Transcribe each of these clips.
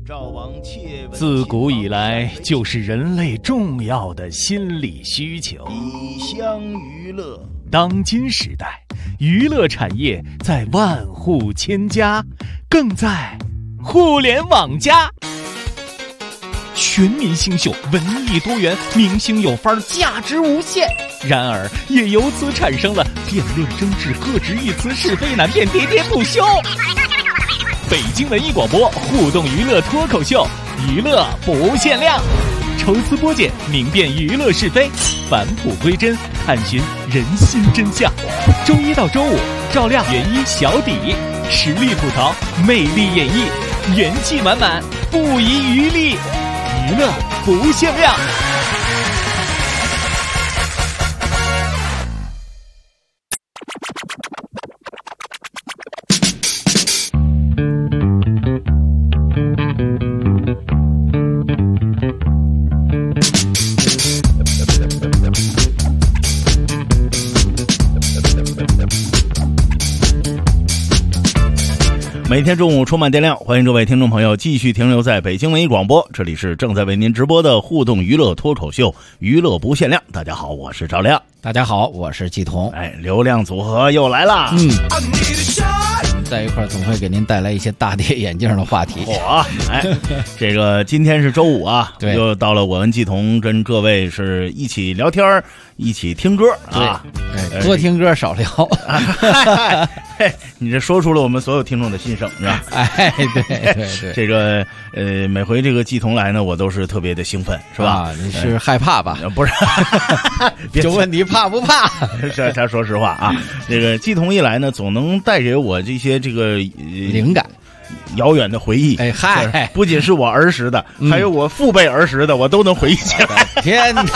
自古以来就是人类重要的心理需求。 以乡娱乐。 当今时代，娱乐产业在万户千家，更在互联网加。全民新秀，文艺多元，明星有范儿，价值无限。然而，也由此产生了辩论争执、各执一词、是非难辨、喋喋不休。北京文艺广播互动娱乐脱口秀，娱乐不限量，抽丝剥茧，明辨娱乐是非，返璞归真，探寻人心真相。周一到周五，照亮原一小底，实力吐槽，魅力演绎，元气满满，不遗余力，娱乐不限量。 每天中午充满电量，欢迎各位听众朋友继续停留在北京文艺广播，这里是正在为您直播的互动娱乐脱口秀，娱乐不限量。大家好，我是赵亮。 大家好，我是季彤。 流量组合又来了。 在一块儿总会给您带来一些大跌眼镜的话题。 这个今天是周五啊， 对， 又到了我跟季彤跟各位是一起聊天，一起听歌啊。 多听歌少聊。 你这说出了我们所有听众的心声，是吧？ 对。 这个每回这个季彤来呢，我都是特别的兴奋，是吧？ 你是害怕吧？ 不是， 就问你怕不怕？ 他说实话啊，这个季彤一来呢，总能带给我这些这个灵感。 遥远的回忆，不仅是我儿时的，还有我父辈儿时的，我都能回忆起来。 天哪！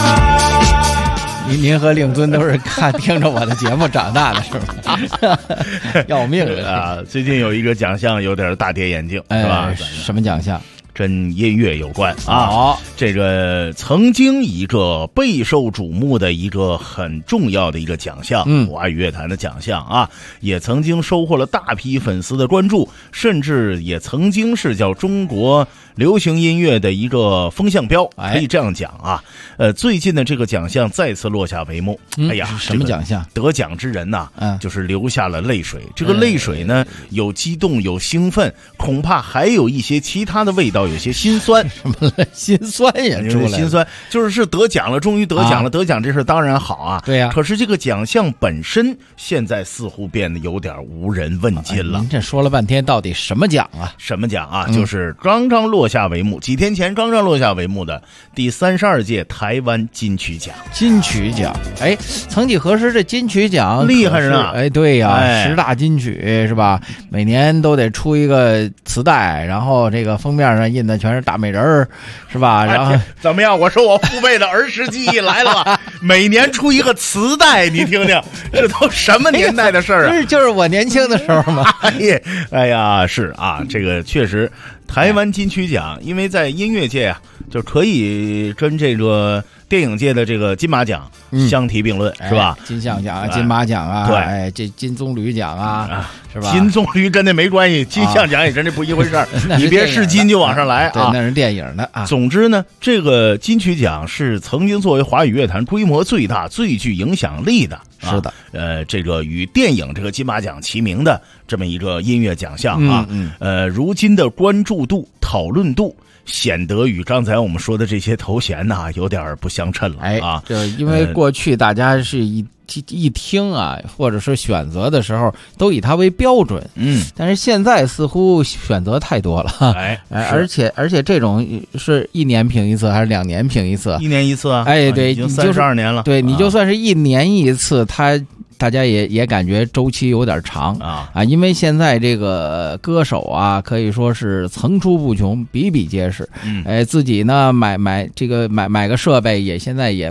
您和令尊都是听着我的节目长大的，是吧？要命啊！最近有一个奖项有点大跌眼镜，是吧？ 什么奖项？ 跟音乐有关啊。这个曾经一个备受瞩目的一个很重要的一个奖项，华语乐坛的奖项啊，也曾经收获了大批粉丝的关注，甚至也曾经是叫中国流行音乐的一个风向标，可以这样讲啊。最近的这个奖项再次落下帷幕。 什么奖项？ 得奖之人呐，就是流下了泪水。这个泪水呢，有激动，有兴奋，恐怕还有一些其他的味道，有些心酸。 什么心酸也出来了？ 心酸就是得奖了，终于得奖了。得奖这事当然好啊。 对呀。 可是这个奖项本身现在似乎变得有点无人问津了。 您这说了半天，到底什么奖啊？ 什么奖啊？就是刚刚落下帷幕，几天前刚刚落下帷幕的第32届台湾金曲奖。 金曲奖，曾几何时这金曲奖厉害人啊！ 对呀，10大金曲是吧？每年都得出一个磁带，然后这个封面上印的全是大美人儿，是吧？然后怎么样？我说我父辈的儿时记忆来了吧？每年出一个磁带，你听听，这都什么年代的事儿啊？ 就是我年轻的时候嘛。 哎呀，是啊，这个确实。台湾金曲奖，因为在音乐界啊，就可以跟这个电影界的这个金马奖相提并论，是吧？ 金像奖啊，金马奖啊， 对， 这金棕榈奖啊，是吧？ 金棕榈跟那没关系，金像奖也跟这不一回事儿。你别是金就往上来啊， 那是电影的啊。 总之呢，这个金曲奖是曾经作为华语乐坛规模最大、最具影响力的。 是的， 这个与电影这个金马奖齐名的这么一个音乐奖项啊，如今的关注度、讨论度显得与刚才我们说的这些头衔呐有点不相称了啊。 就因为过去大家是一听啊，或者是选择的时候都以它为标准，但是现在似乎选择太多了，而且这种是1年评一次还是2年评一次 ？1年一次啊， 对， 已经32年了， 对，你就算是1年一次，大家也感觉周期有点长因为现在这个歌手啊，可以说是层出不穷，比比皆是。自己呢买个设备也现在也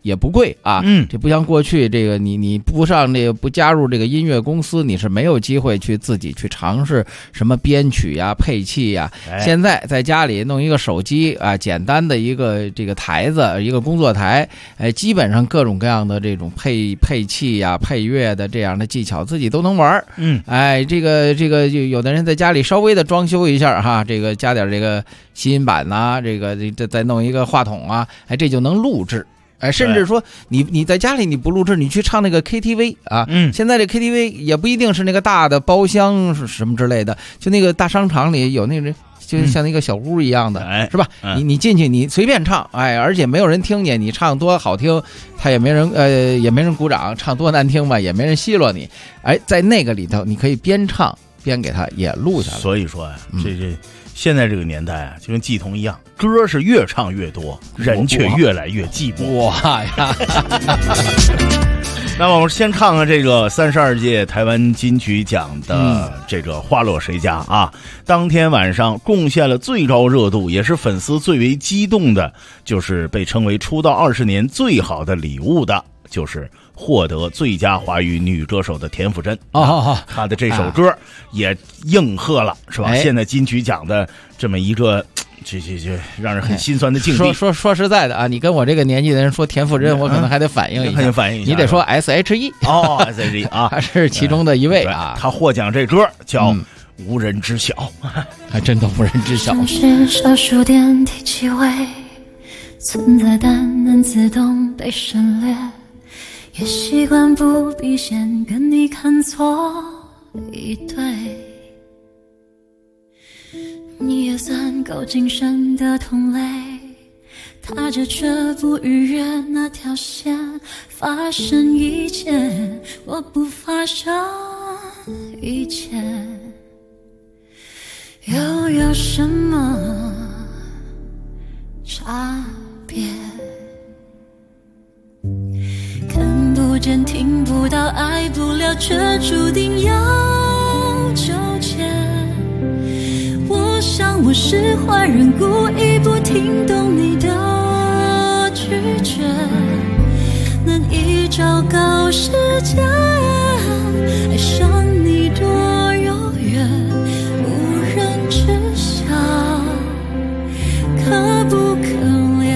也不贵啊。这不像过去这个你不上这个不加入这个音乐公司，你是没有机会去自己去尝试什么编曲呀、配器呀。现在在家里弄一个手机啊，简单的一个这个台子，一个工作台，基本上各种各样的这种配器呀、配乐的这样的技巧自己都能玩。这个有的人在家里稍微的装修一下哈，这个加点这个吸音板呐，这个再弄一个话筒啊，这就能录制。甚至说你在家里你不录制，你去唱那个 KTV 啊，现在这 KTV 也不一定是那个大的包厢什么之类的，就那个大商场里有那个就像那个小屋一样的，是吧？你进去你随便唱，而且没有人听见你唱多好听，他也没人鼓掌，唱多难听吧也没人奚落你。在那个里头你可以边唱边给他也录下来。 所以说呀，这现在这个年代啊，就跟季童一样，歌是越唱越多，人却越来越寂寞。 哇呀！ 那么我们先看看这个32届台湾金曲奖的这个花落谁家啊。当天晚上贡献了最高热度，也是粉丝最为激动的，就是被称为出道20年最好的礼物的，就是获得最佳华语女歌手的田馥甄。她的这首歌也应和了，是吧？现在金曲奖的这么一个这让人很心酸的境地。 说实在的啊，你跟我这个年纪的人说田馥甄，我可能还得反应一下，你得说 SHE SHE 啊， 他是其中的一位啊。 他获奖这歌叫无人知晓， 还真的无人知晓。 是少数点体气味存在，但能自动被省略，也习惯不必先跟你看错一对。你也算够谨慎的同类，踏着却不逾越那条线，发生一切我不发生一切，又有什么差别？看不见听不到爱不了，却注定要纠结。我想我是坏人，故意不听懂你的拒绝，难以昭告世间爱上你多遥远，无人知晓，可不可怜？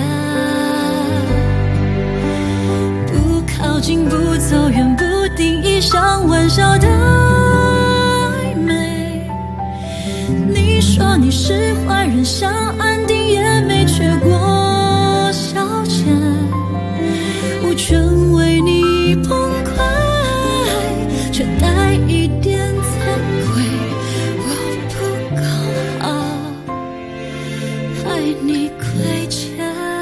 不靠近不走远，不定义像玩笑的暧昧。你说你是坏人，想安定也没缺过消遣，无权为你崩溃，却带一点惭愧。我不够好，害你亏欠。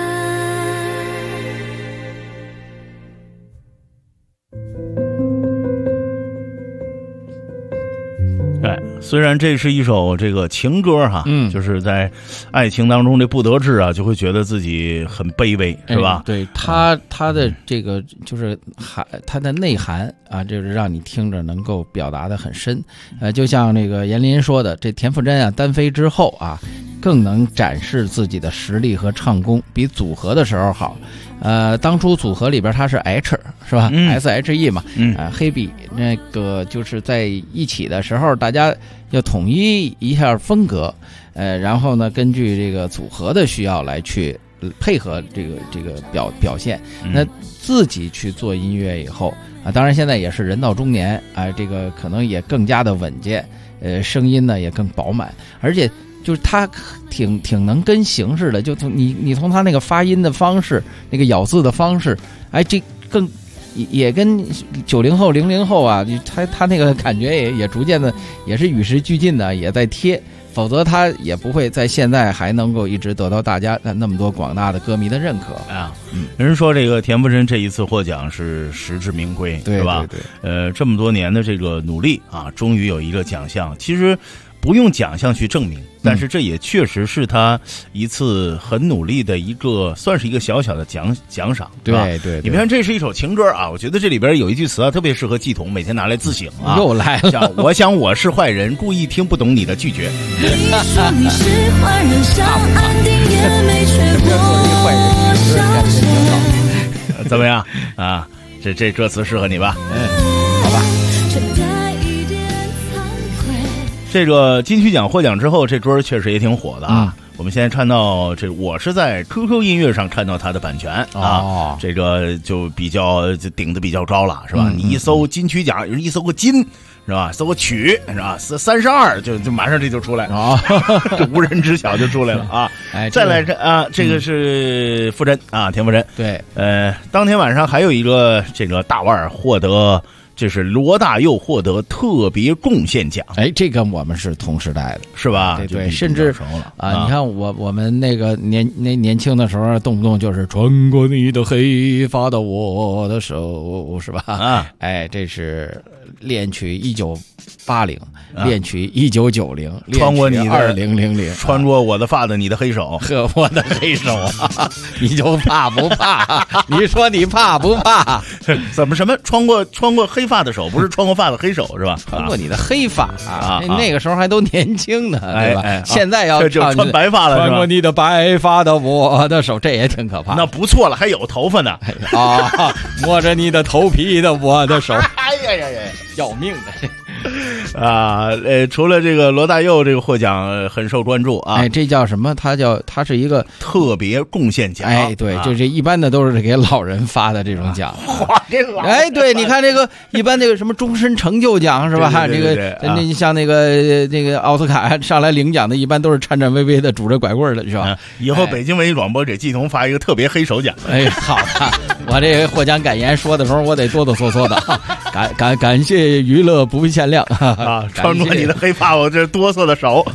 虽然这是一首这个情歌哈，就是在爱情当中这不得志啊，就会觉得自己很卑微，是吧？ 对，他的这个就是他的内涵啊，就是让你听着能够表达的很深。就像那个严林说的，这田馥甄啊单飞之后啊，更能展示自己的实力和唱功，比组合的时候好。当初组合里边他是 H 是吧？SHE 嘛，黑笔那个就是在一起的时候，大家要统一一下风格，然后呢，根据这个组合的需要来去配合这个表现。那自己去做音乐以后啊，当然现在也是人到中年啊，这个可能也更加的稳健，声音呢也更饱满，而且就是他挺能跟形式的，就从你从他那个发音的方式，那个咬字的方式，这更也跟90后00后啊，他那个感觉也逐渐的也是与时俱进的，也在贴，否则他也不会在现在还能够一直得到大家那么多广大的歌迷的认可啊。 人说这个田馥甄这一次获奖是实至名归，是吧？对，这么多年的这个努力啊，终于有一个奖项，其实不用奖项去证明，但是这也确实是他一次很努力的一个，算是一个小小的奖赏，对吧？对，你看这是一首情歌啊，我觉得这里边有一句词啊，特别适合季童每天拿来自省啊。 又来了， 我想我是坏人，故意听不懂你的拒绝。 你说你是坏人，想安定也没缺过消遣。 怎么样啊？这歌词适合你吧？ 好吧。 这个金曲奖获奖之后，这歌确实也挺火的啊。我们现在看到我是在 QQ 音乐上看到它的版权啊，这个就顶得比较高了，是吧？你一搜金曲奖，一搜个金。是吧？搜个曲是吧？32就马上这就出来啊，无人知晓就出来了啊！再来啊，这个是傅真啊，田馥甄。 对， 当天晚上还有一个这个大腕获得。这是罗大佑获得特别贡献奖， 这个我们是同时代的， 是吧？ 对，甚至你看我们那个年轻的时候，动不动就是穿过你的黑发的我的手，是吧？啊，这是恋曲1980，恋曲1990， 穿过你的 2000， 穿过我的发的你的黑手和我的黑手啊，你就怕不怕？你说你怕不怕？ 怎么什么穿过黑发的手，不是穿过发的黑手是吧？ 穿过你的黑发啊，那个时候还都年轻呢，对吧？现在要就穿白发了， 穿过你的白发的我的手，这也挺可怕。 那不错了，还有头发呢啊！摸着你的头皮的我的手， 哎呀， 要命的！ 啊，除了这个罗大佑这个获奖很受关注啊， 这叫什么？它是一个特别贡献奖。 对，就这一般的都是给老人发的这种奖。 对， 你看这个一般那个什么终身成就奖是吧？ 这个那像那个奥斯卡上来领奖的，一般都是颤颤巍巍的拄着拐棍的是吧？ 以后北京文艺广播给季彤发一个特别黑手奖。 好的，我这个获奖感言说的时候，我得哆哆嗦嗦的。感谢娱乐不限量啊！穿过你的黑发，我这哆嗦的手。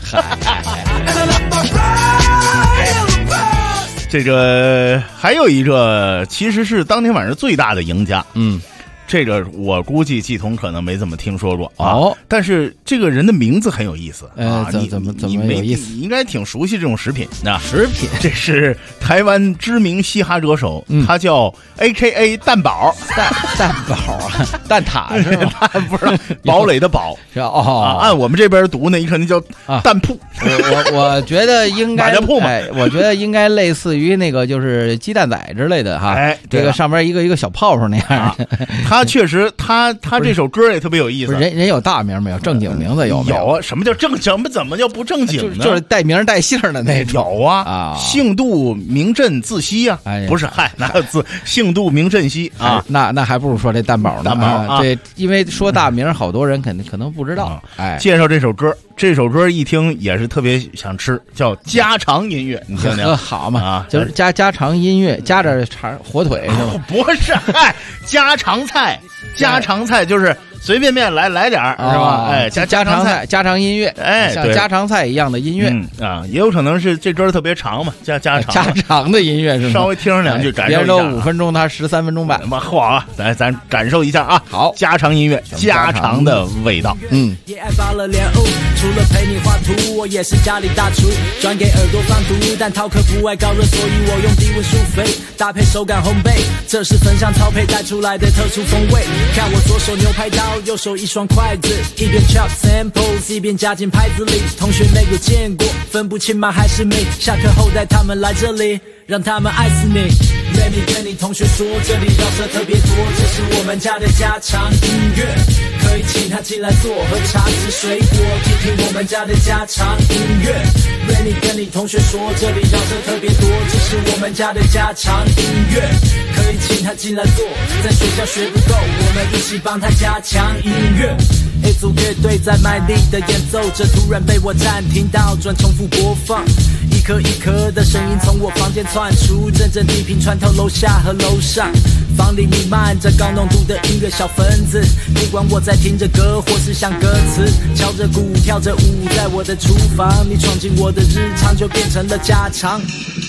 这个还有一个，其实是当天晚上最大的赢家。这个我估计季彤可能没怎么听说过但是这个人的名字很有意思怎么有意思？ 你应该挺熟悉这种食品啊。 食品， 这是台湾知名嘻哈歌手，他叫 AKA 蛋宝， 蛋宝啊，蛋挞是吧？ 不是堡垒的堡是按我们这边读呢，你肯定叫蛋铺。 我觉得应该铺嘛， 我觉得应该类似于那个就是鸡蛋仔之类的哈。这个上边一个小泡泡那样的。 他确实，他这首歌也特别有意思。 人有大名没有？正经名字有没有？ 有啊，什么叫怎么叫不正经呢？ 就是带名带姓的那种。 有啊，姓杜名震自西啊，不是哪有字？姓杜名震西啊， 那还不如说这蛋宝呢。对，因为说大名，好多人可能不知道。 介绍这首歌一听也是特别想吃，叫家常音乐，你听听好嘛？就是家常音乐，夹着火腿是吧？ 不是，家常菜就是随便来点是吧？ 家常菜，家常音乐，像家常菜一样的音乐也有可能是这歌特别长嘛，家常的音乐是吗？ 稍微听上两句，感受一下。 别人都5分钟，他13分钟半。 嚯，咱感受一下啊！ 好， 家常音乐，家常的味道。 也爱发了脸除了陪你画图，我也是家里大厨，专给耳朵放毒，但饕客不爱高热，所以我用低温疏肥，搭配手感烘焙，这是粉香草配带出来的特殊风味。看我左手牛排刀，右手一双筷子，一边 chop samples 一边夹进拍子里。同学没有见过，分不清吗还是美？下课后带他们来这里，让他们爱死你。Lenny 跟你同学说，这里饶舌特别多，这是我们家的家常音乐，可以请他进来坐，喝茶吃水果，听听我们家的家常音乐。Lenny 跟你同学说，这里饶舌特别多，这是我们家的家常音乐，可以请他进来坐，在学校学不够，我们一起帮他加强音乐。A 组乐队在卖力的演奏着，突然被我暂停到转重复播放，一颗一颗的声音从我房间窜出，阵阵低频穿透楼下和楼上，房里弥漫着高浓度的音乐小分子，不管我在听着歌或是想歌词，敲着鼓跳着舞，在我的厨房，你闯进我的日常就变成了家常。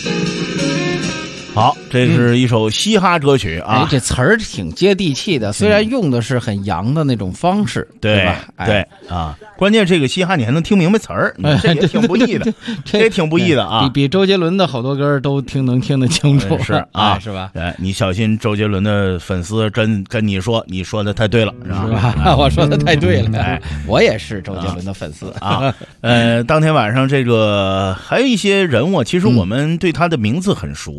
好，这是一首嘻哈歌曲啊！ 这词儿挺接地气的，虽然用的是很洋的那种方式，对吧？ 对啊，关键这个嘻哈你还能听明白词儿，这也挺不易的，这也挺不易的啊！ 比周杰伦的好多歌都能听得清楚， 是啊， 是吧？ 你小心周杰伦的粉丝跟你说，你说的太对了，是吧？我说的太对了，我也是周杰伦的粉丝啊。当天晚上这个还有一些人物，其实我们对他的名字很熟啊，比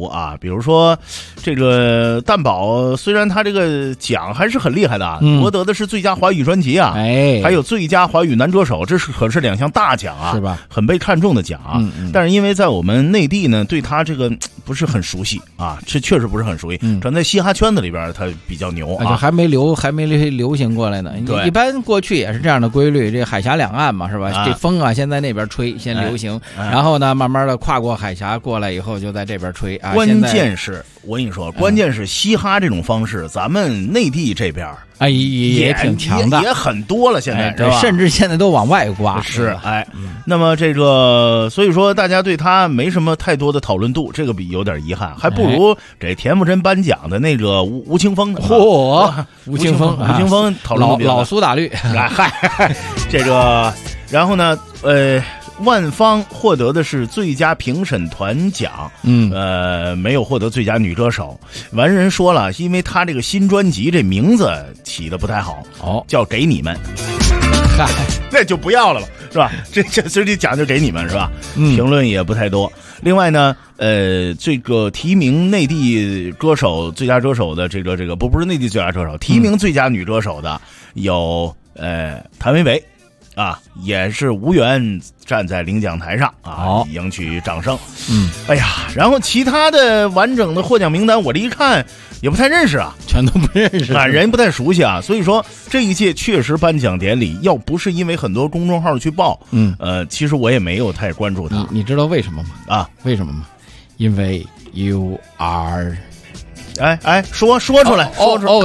如说这个蛋堡，虽然他这个奖还是很厉害的，夺得的是最佳华语专辑啊，还有最佳华语男歌手，这可是2项大奖啊， 是吧？ 很被看重的奖啊。但是因为在我们内地呢，对他这个不是很熟悉啊，这确实不是很熟悉。可能在嘻哈圈子里边，他比较牛啊， 还没流行过来呢。 对， 一般过去也是这样的规律，这海峡两岸嘛，是吧？这风啊，先在那边吹，先流行，然后呢，慢慢的跨过海峡过来以后，就在这边吹啊。 关键是我跟你说，关键是嘻哈这种方式，咱们内地这边也挺强的， 也很多了，现在对，甚至现在都往外刮。 是那么这个，所以说大家对他没什么太多的讨论度，这个比有点遗憾，还不如给田馥甄颁奖的那个吴青峰呢。 吴青峰讨论度老苏打绿。 嗨，这个，然后呢，万芳获得的是最佳评审团奖，没有获得最佳女歌手。完人说了，因为他这个新专辑这名字起的不太好，叫给你们，那就不要了吧，是吧？这奖就给你们是吧？评论也不太多。另外呢，这个提名内地歌手最佳歌手的这个不是内地最佳歌手，提名最佳女歌手的有谭维维。也是无缘站在领奖台上迎取掌声。哎呀，然后其他的完整的获奖名单，我这一看也不太认识啊， 全都不认识人不太熟悉啊。所以说这一届确实颁奖典礼，要不是因为很多公众号去报，其实我也没有太关注他。 你知道为什么吗？为什么吗？因为 you are。 说出来， old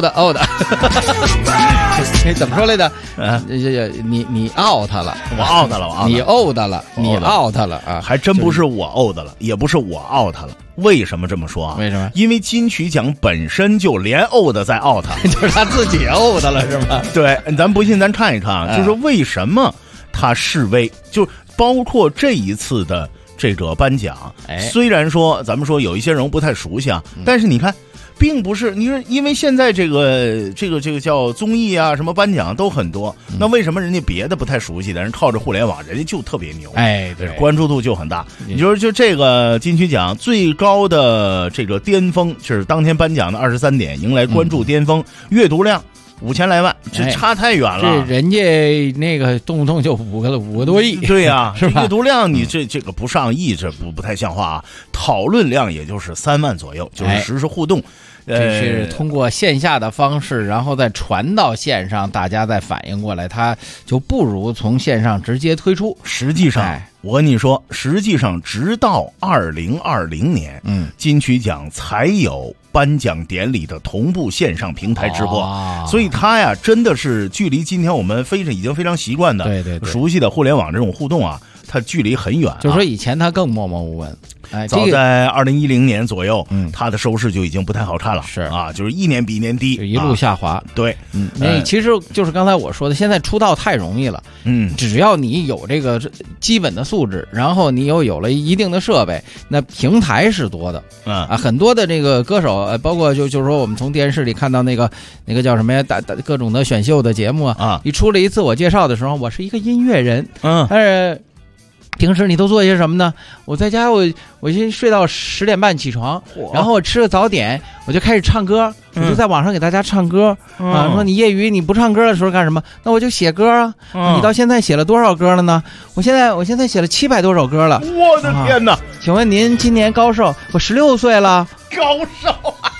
怎么说来的？你 out 了， 我 out 了， 你 old 了，你 out 了啊！ 还真不是我 old 了，也不是我 out 了。为什么这么说啊？ 为什么？ 因为金曲奖本身就连 old 在 out， 就是他自己 old 了，是吧？ 对，咱不信咱看一看啊，就是为什么他示威，就包括这一次的这个颁奖，虽然说咱们说有一些人不太熟悉啊，但是你看。并不是你说，因为现在这个叫综艺啊，什么颁奖都很多，那为什么人家别的不太熟悉的人靠着互联网，人家就特别牛？对，关注度就很大。你说就这个金曲奖最高的这个巅峰，就是当天颁奖的23点，迎来关注巅峰，阅读量5000来万，这差太远了。 这人家那个动不动就5个多亿， 对呀， 是吧？ 阅读量你这个不上亿，这不太像话啊。讨论量也就是3万左右，就是实时互动。 这是通过线下的方式，然后再传到线上，大家再反应过来，它就不如从线上直接推出。 实际上，我跟你说，直到2020年，金曲奖才有颁奖典礼的同步线上平台直播，所以它呀，真的是距离今天我们已经非常习惯的、 对熟悉的互联网这种互动啊，它距离很远。 就是说以前它更默默无闻。 早在2010年左右，它的收视就已经不太好看了， 是啊，就是一年比一年低， 一路下滑。 对， 那其实就是刚才我说的，现在出道太容易了，只要你有这个基本的素质，然后你又有了一定的设备，那平台是多的，很多的这个歌手，包括就是说我们从电视里看到那个叫什么呀，各种的选秀的节目啊，你出了一自我介绍的时候，我是一个音乐人，但是。平时你都做些什么呢？我在家我先睡到10点半起床，然后我吃了早点，我就开始唱歌，我就在网上给大家唱歌啊。说你业余你不唱歌的时候干什么？那我就写歌啊。你到现在写了多少歌了呢？我现在写了700多首歌了。 我的天哪！ 请问您今年高寿？我16岁了。 高寿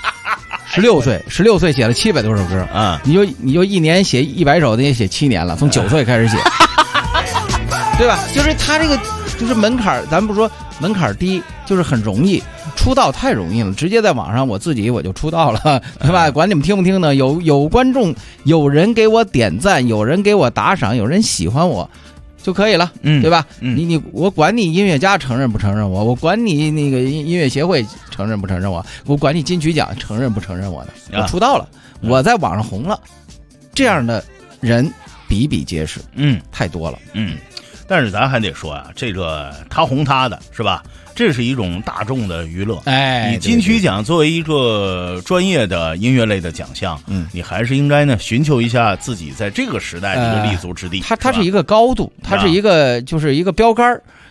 ？16岁写了700多首歌啊！你就一年写100首，那也写7年了，从9岁开始写。对吧？就是他这个就是门槛，咱们不说门槛低，就是很容易出道，太容易了，直接在网上我就出道了，对吧？管你们听不听呢？有观众，有人给我点赞，有人给我打赏，有人喜欢我就可以了，对吧？我管你音乐家承认不承认我管你那个音乐协会承认不承认我管你金曲奖承认不承认我呢？我出道了，我在网上红了，这样的人比比皆是，太多了， 但是咱还得说啊，这个他红他的是吧？这是一种大众的娱乐。你金曲奖作为一个专业的音乐类的奖项，你还是应该呢寻求一下自己在这个时代的一个立足之地。 它是一个高度，它是一个就是一个标杆。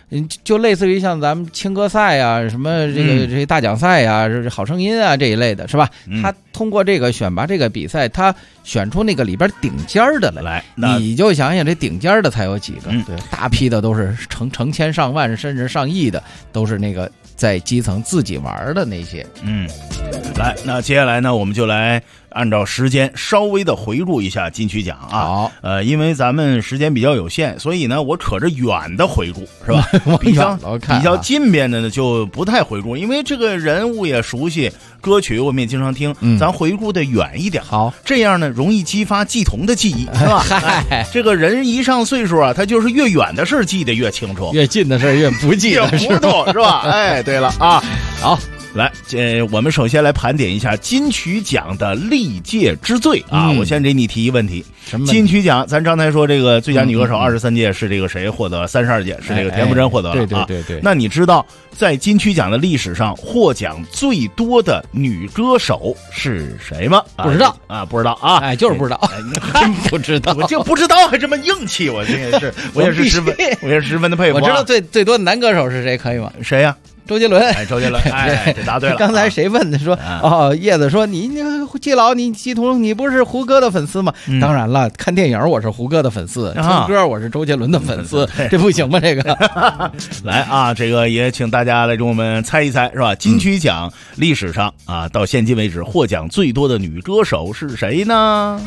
就类似于像咱们青歌赛啊，什么这些大奖赛啊，好声音啊这一类的，是吧？他通过这个选拔这个比赛，他选出那个里边顶尖的来，你就想想这顶尖的才有几个？对，大批的都是成千上万甚至上亿的，都是那个在基层自己玩的那些。 来，那接下来呢，我们就来按照时间稍微的回顾一下金曲奖啊。 好， 因为咱们时间比较有限，所以呢，我扯着远的回顾，是吧？比较近边的呢就不太回顾，因为这个人物也熟悉，歌曲我们也经常听，咱回顾的远一点。 好， 这样呢容易激发季童的记忆，是吧？这个人一上岁数啊，他就是越远的事记得越清楚， 越近的事越不记得， 糊涂，是吧？哎，对了啊， 好。 来，我们首先来盘点一下金曲奖的历届之最啊！我先给你提一问题， 什么金曲奖？咱刚才说这个最佳女歌手23届是这个谁获得，32届是这个田馥甄获得了啊。 对。 那你知道在金曲奖的历史上获奖最多的女歌手是谁吗？ 不知道啊，不知道啊， 哎，就是不知道，真不知道， 我就不知道还这么硬气，我也是十分的佩服。 我知道最多的男歌手是谁，可以吗？ 谁呀？ 周杰伦， 周杰伦，哎，这答对了。 刚才谁问的？说叶子说你季老，你季童，你不是胡歌的粉丝吗？当然了，看电影我是胡歌的粉丝，听歌我是周杰伦的粉丝，这不行吗？这个， 来啊，这个也请大家来给我们猜一猜，是吧？金曲奖历史上啊，到现今为止获奖最多的女歌手是谁呢？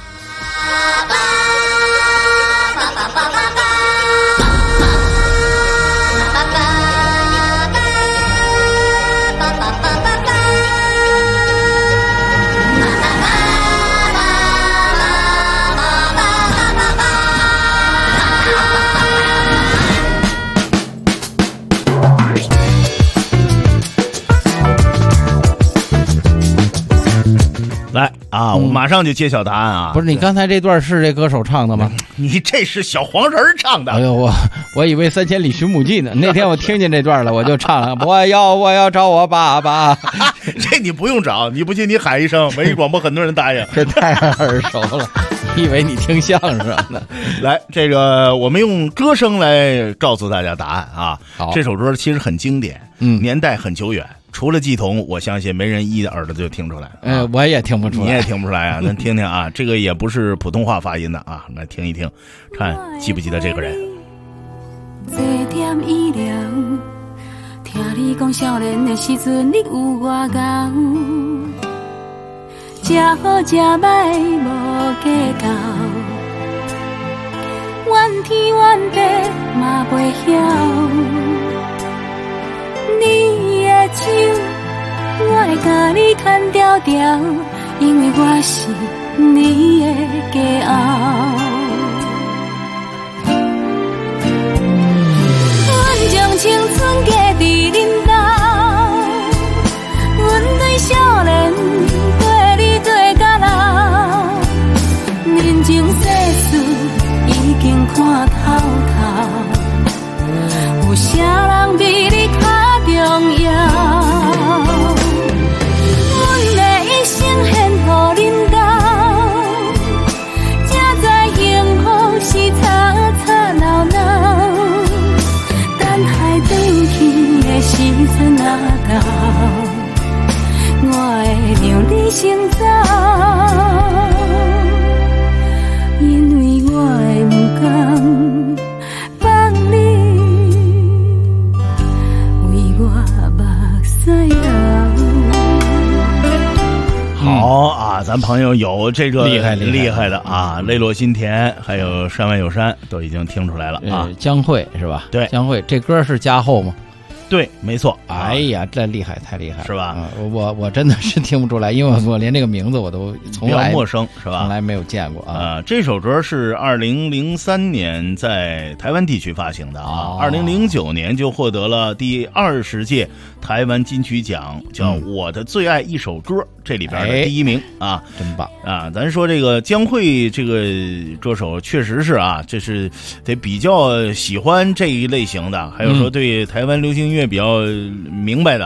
来啊！我马上就揭晓答案啊！ 不是，你刚才这段是这歌手唱的吗？ 你这是小黄人唱的。 哎呦，我以为《3000里寻母记》呢。那天我听见这段了，我就唱了。我要找我爸爸。 这你不用找，你不信你喊一声，文艺广播很多人答应。 这太耳熟了，以为你听相声呢。 来，这个我们用歌声来告诉大家答案啊。 好， 这首歌其实很经典，年代很久远。除了季童，我相信没人一耳朵就听出来。 我也听不出来， 你也听不出来啊？咱听听啊，这个也不是普通话发音的啊，来听一听，看记不记得这个人。 这点意料，听你讲少年的时阵，你有我高，吃好吃歹无计较，怨天怨地嘛袂晓。你的手，我会甲你牵条条，因为我是你的骄傲。阮将青春加伫恁兜，阮对少年对你对到老，人情世事已经看透透，有啥人比你重要，阮的一生献予恁兜，才知幸福是吵吵闹闹。等海转去的时阵啊到，我会让你先走，因为我会不甘放你。 好啊，咱朋友有这个厉害的啊，泪落心田，还有山外有山，都已经听出来了啊。 江蕙是吧？ 对， 江蕙这歌是加厚吗？ 对，没错。 哎呀，这厉害，太厉害了， 是吧？ 我真的是听不出来，因为我连这个名字我都从来比较陌生，是吧？ 从来没有见过啊。 这首歌是2003年在台湾地区发行的啊，2009年就获得了第20届台湾金曲奖，叫《我的最爱一首歌》这里边的第1名啊， 真棒啊！咱说这个江蕙这个歌手确实是啊，这是得比较喜欢这一类型的，还有说对台湾流行音乐比较明白的，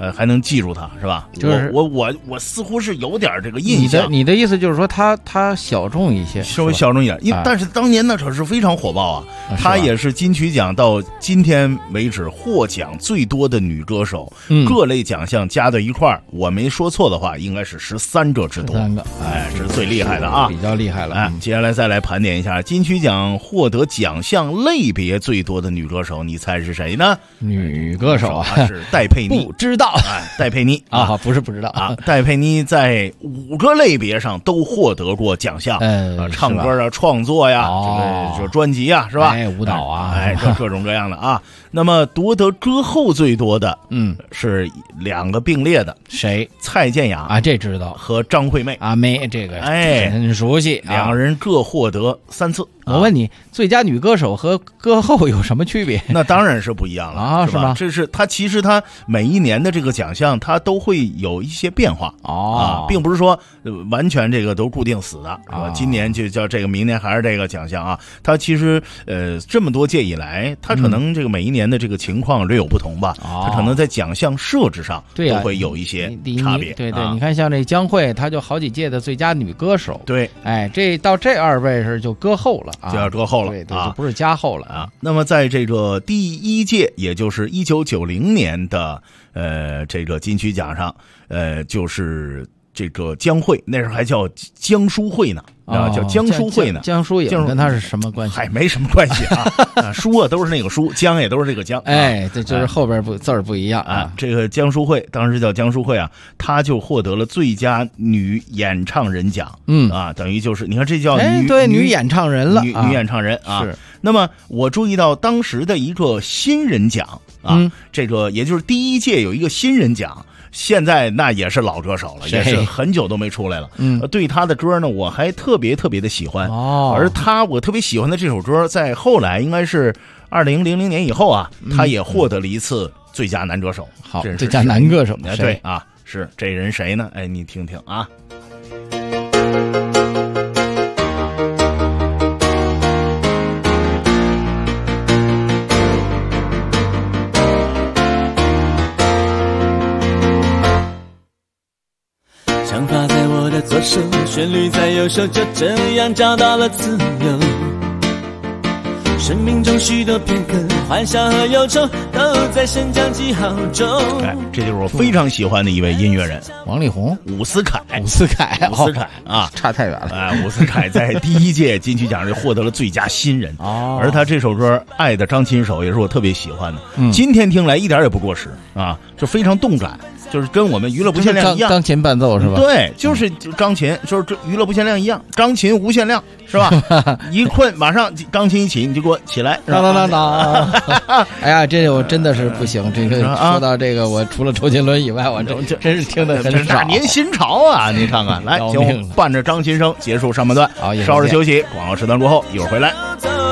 还能记住他是吧？ 就是我似乎是有点这个印象。 你的意思就是说他小众一些， 稍微小众一点，但是当年那可是非常火爆啊！她也是金曲奖到今天为止获奖最多的女歌手，各类奖项加在一块儿，我没说错的话，应该是13个之多。 13个， 这是最厉害的啊， 比较厉害了。 接下来再来盘点一下金曲奖获得奖项类别最多的女歌手，你猜是谁呢？ 女歌手啊， 是戴佩妮。 不知道， 戴佩妮啊，不知道啊。戴佩妮在5个类别上都获得过奖项，唱歌啊、创作呀，这个专辑啊，是吧？ 舞蹈啊， 这各种各样的啊。那么夺得歌后最多的，是2个并列的， 谁？ 蔡健雅啊，这知道， 和张惠妹。 阿妹，这个很熟悉 ，2个人各获得3次。 我问你，最佳女歌手和歌后有什么区别？ 那当然是不一样了啊，是吧？ 这是其实他每一年的这个奖项，他都会有一些变化并不是说完全这个都固定死的，是吧？今年就叫这个，明年还是这个奖项啊。他其实这么多届以来，他可能这个每一年的这个情况略有不同吧，他可能在奖项设置上都会有一些差别。 对，你看像这江蕙，她就好几届的最佳女歌手。 对， 这到这2位是就歌后了。 就要歌后了， 对，就不是加后了啊。 那么在这个第1届，也就是1990年的这个金曲奖上，就是这个江蕙，那时候还叫江淑慧呢。叫江淑慧呢， 江疏影跟他是什么关系？ 没什么关系啊。书啊都是那个书，江也都是这个江。 这就是后边字儿不一样啊。 这个江淑慧当时叫江淑慧啊，她就获得了最佳女演唱人奖。等于就是你看这叫女演唱人了， 女演唱人啊。 是。 那么我注意到当时的一个新人奖这个也就是第1届有一个新人奖。现在那也是老歌手了，也是很久都没出来了。对他的歌呢，我还特别的喜欢。而我特别喜欢的这首歌，在后来应该是2000年以后啊，他也获得了一次最佳男歌手。 好，最佳男歌手， 对啊，是这人谁呢？你听听啊。 想法在我的左手，旋律在右手，就这样找到了自由。生命中许多片刻，欢笑和忧愁，都在升降记号中。 这就是我非常喜欢的一位音乐人， 王力宏、 伍思凯啊， 差太远了。 伍思凯在第1届金曲奖就获得了最佳新人。而他这首歌《爱的钢琴手》也是我特别喜欢的。今天听来一点也不过时啊，就非常动感。就是跟我们娱乐不限量一样， 钢琴伴奏是吧？ 对，就是钢琴，就是娱乐不限量一样，钢琴无限量是吧？一困马上钢琴一起你就给我起来， 当。哎呀，这我真的是不行。这个说到这个，我除了周杰伦以外，我真是听得很少。 年新潮啊！你看看，来，行，伴着钢琴声结束上半段，稍事休息，广告时段过后一会儿回来。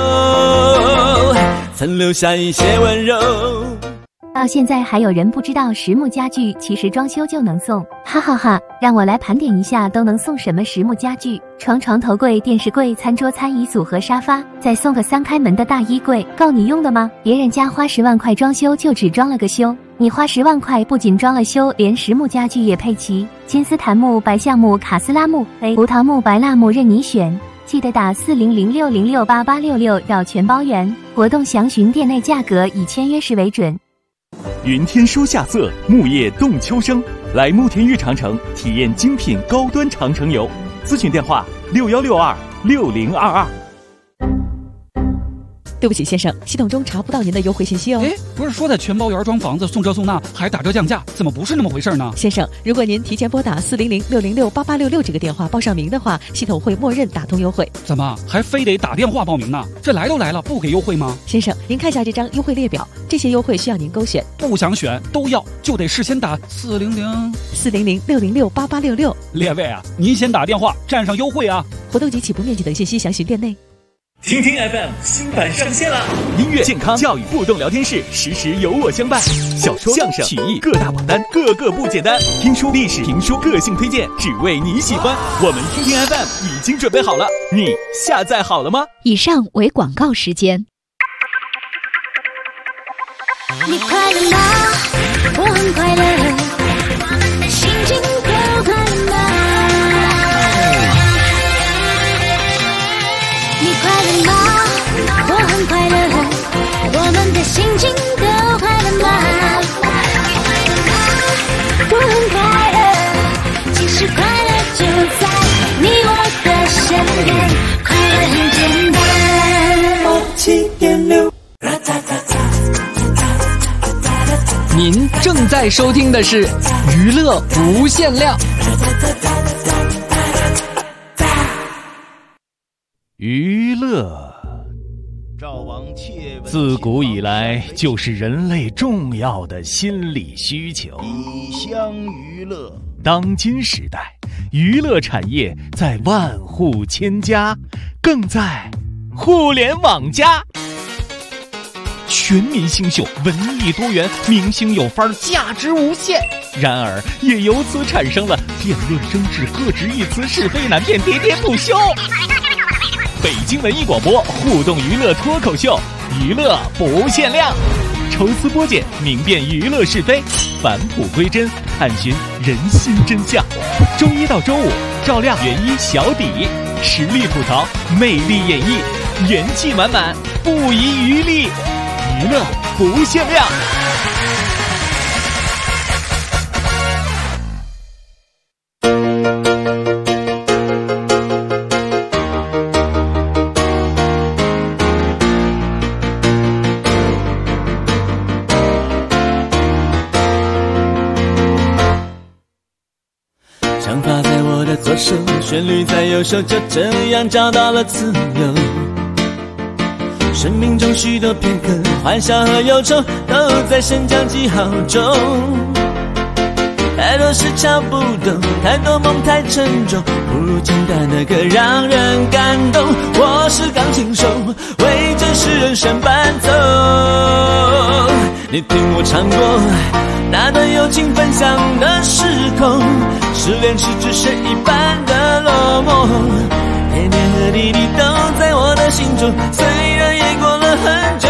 曾留下一些温柔。 到现在还有人不知道实木家具其实装修就能送，哈哈哈！让我来盘点一下都能送什么实木家具：床、床头柜、电视柜、餐桌、餐椅组和沙发，再送个3开门的大衣柜，够你用的吗？别人家花10万块装修就只装了个修，你花10万块不仅装了修，连实木家具也配齐，金丝檀木、白橡木、卡斯拉木、葡萄木、白蜡木任你选。记得打4006068866绕全包圆，活动详询店内价格，以签约时为准。 云天书夏色，木叶动秋声。来慕田峪长城体验精品高端长城游，咨询电话61626022。 对不起先生，系统中查不到您的优惠信息哦。 不是说在全包圆装房子送这送那还打折降价，怎么不是那么回事呢？ 先生，如果您提前拨打4006068866这个电话报上名的话，系统会默认打通优惠。 怎么还非得打电话报名呢？这来都来了，不给优惠吗？ 先生，您看下这张优惠列表，这些优惠需要您勾选。 不想选都要，就得事先打 4006068866。 列位啊，您先打电话占上优惠啊！ 活动及起步面积等信息详询店内。 听听 FM 新版上线了，音乐、健康、教育、互动聊天室，时时有我相伴。小说、相声、曲艺各大榜单，个个不简单。听书、历史、评书，个性推荐，只为你喜欢。我们听听 FM 已经准备好了，你下载好了吗？ 以上为广告时间。 你快乐吗？我很快乐。 您正在收听的是娱乐无限量。 娱乐自古以来就是人类重要的心理需求。 以相娱乐， 当今时代，娱乐产业在万户千家，更在互联网加。全民星秀，文艺多元，明星有范儿，价值无限。然而，也由此产生了辩论争执、各执一词、是非难辨、喋喋不休。北京文艺广播互动娱乐脱口秀，娱乐不限量，抽丝剥茧，明辨娱乐是非，返璞归真，探寻人心真相。周一到周五，照亮原一小底，实力吐槽，魅力演绎，元气满满，不遗余力。娱乐不限量。 想法在我的左手，旋律在右手，就这样找到了自由。生命中许多片刻，欢笑和忧愁都在升降记号中。太多事瞧不懂，太多梦太沉重，不如简单的歌让人感动。我是钢琴手，为真实人生伴奏。你听我唱过那段友情分享的时空，失恋时只剩一半的落寞。点点和滴滴都在我的心中，虽然也过了很久。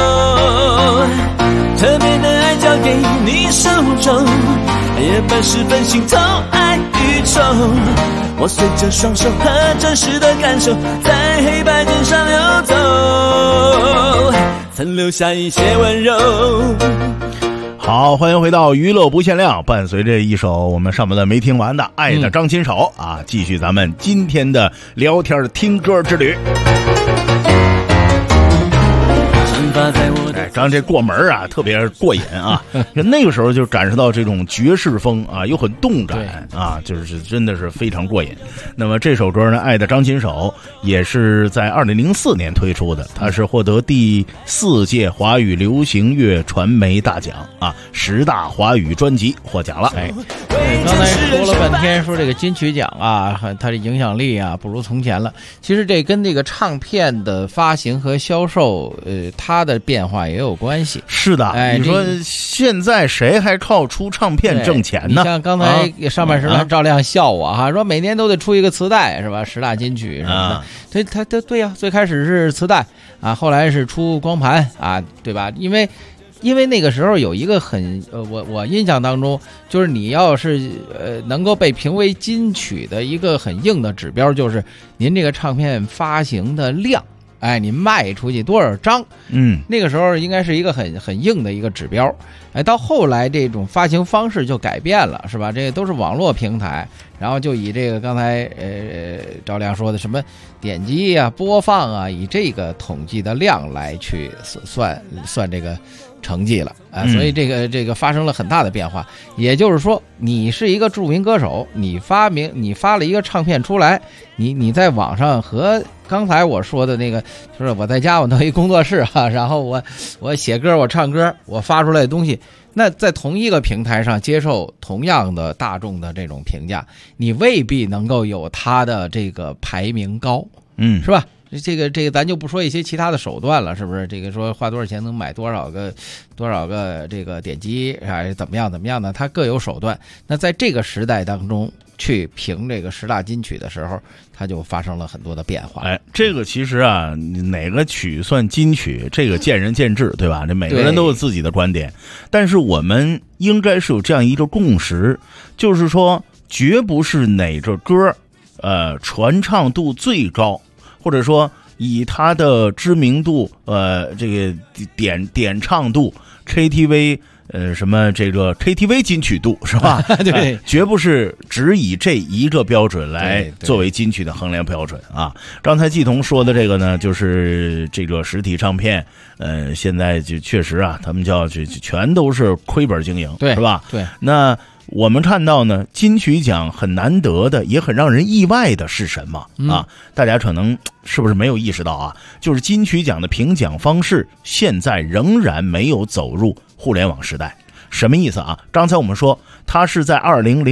特别的爱交给你手中，夜半时分心头爱与愁。我随着双手和真实的感受，在黑白键上游走，曾留下一些温柔。 好，欢迎回到娱乐不限量，伴随着一首我们上面的没听完的《爱的张琴手》啊，继续咱们今天的聊天听歌之旅。咱这过门啊特别过瘾啊那个时候就感受到这种爵士风啊，又很动感啊，就是真的是非常过瘾。那么这首歌呢，《爱的张琴手》也是在2004年推出的，它是获得第4届华语流行乐传媒大奖啊，10大华语专辑获奖了。 刚才说了半天说这个金曲奖啊，它的影响力啊不如从前了。其实这跟这个唱片的发行和销售它的变化也有关系。 是的，你说现在谁还靠出唱片挣钱呢？ 你像刚才上半时段照亮笑我哈，说每年都得出一个磁带是吧？10大金曲什么的，对呀，最开始是磁带啊，后来是出光盘啊，对吧？因为那个时候有一个很我印象当中，就是你要是能够被评为金曲的一个很硬的指标，就是您这个唱片发行的量。哎，你卖出去多少张？那个时候应该是一个很硬的一个指标。哎，到后来这种发行方式就改变了，是吧？这个都是网络平台，然后就以这个刚才赵亮说的什么点击啊、播放啊，以这个统计的量来去算这个成绩了啊，所以这个发生了很大的变化。也就是说，你是一个著名歌手，你发了一个唱片出来，你在网上和刚才我说的那个，就是我在家我弄一工作室哈，然后我写歌，我唱歌，我发出来的东西，那在同一个平台上接受同样的大众的这种评价，你未必能够有它的这个排名高，是吧？这个咱就不说一些其他的手段了，是不是？这个说花多少钱能买多少个这个点击啊，怎么样呢？它各有手段。那在这个时代当中去评这个10大金曲的时候，它就发生了很多的变化。 哎，这个其实啊，哪个曲算金曲，这个见仁见智，对吧？这每个人都有自己的观点，但是我们应该是有这样一个共识，就是说，绝不是哪个歌传唱度最高，或者说以它的知名度这个点唱度 KTV 什么这个 KTV 金曲度是吧？ 对， 绝不是只以这一个标准来作为金曲的衡量标准啊。刚才季彤说的这个呢，就是这个实体唱片，现在就确实啊，他们叫这全都是亏本经营， 对， 是吧？ 对， 那我们看到呢，金曲奖很难得的，也很让人意外的是什么啊？大家可能是不是没有意识到啊？就是金曲奖的评奖方式现在仍然没有走入互联网时代。什么意思啊？刚才我们说，他是在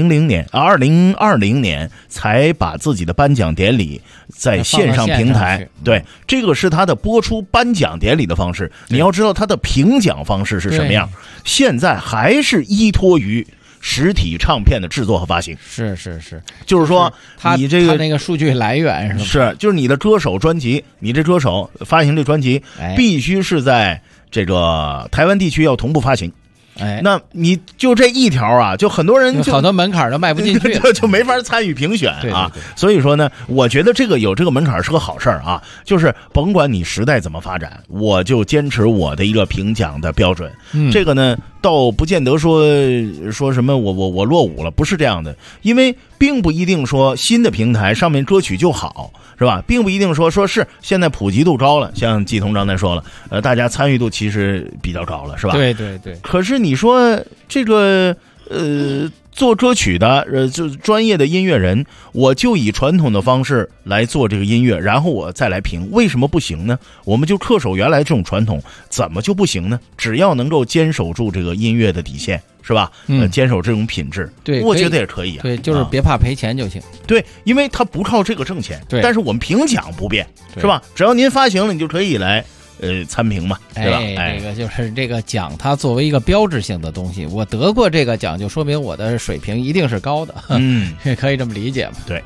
2020年才把自己的颁奖典礼在线上平台，对，这个是他的播出颁奖典礼的方式。你要知道他的评奖方式是什么样，现在还是依托于实体唱片的制作和发行。 是， 就是说你这个他那个数据来源是吧？ 是，就是你的歌手专辑，你这歌手发行这专辑，必须是在这个台湾地区要同步发行。那你就这一条啊，就很多人就好多门槛都迈不进去， 就没法参与评选啊。 对， 所以说呢，我觉得有这个门槛是个好事儿啊。就是甭管你时代怎么发展，我就坚持我的一个评奖的标准。这个呢，倒不见得说什么我落伍了，不是这样的，因为并不一定说新的平台上面歌曲就好，是吧？并不一定说是现在普及度高了，像季彤刚才说了，大家参与度其实比较高了，是吧？ 对。 可是你说这个做歌曲的就专业的音乐人，我就以传统的方式来做这个音乐，然后我再来评，为什么不行呢？我们就恪守原来这种传统，怎么就不行呢？只要能够坚守住这个音乐的底线，是吧？坚守这种品质， 对， 我觉得也可以啊。 对，就是别怕赔钱就行。 对，因为他不靠这个挣钱， 对。 但是我们评奖不变，是吧？只要您发行了，你就可以来参评嘛，对吧？ 这个就是这个奖，它作为一个标志性的东西，我得过这个奖，就说明我的水平一定是高的，可以这么理解嘛？ 对，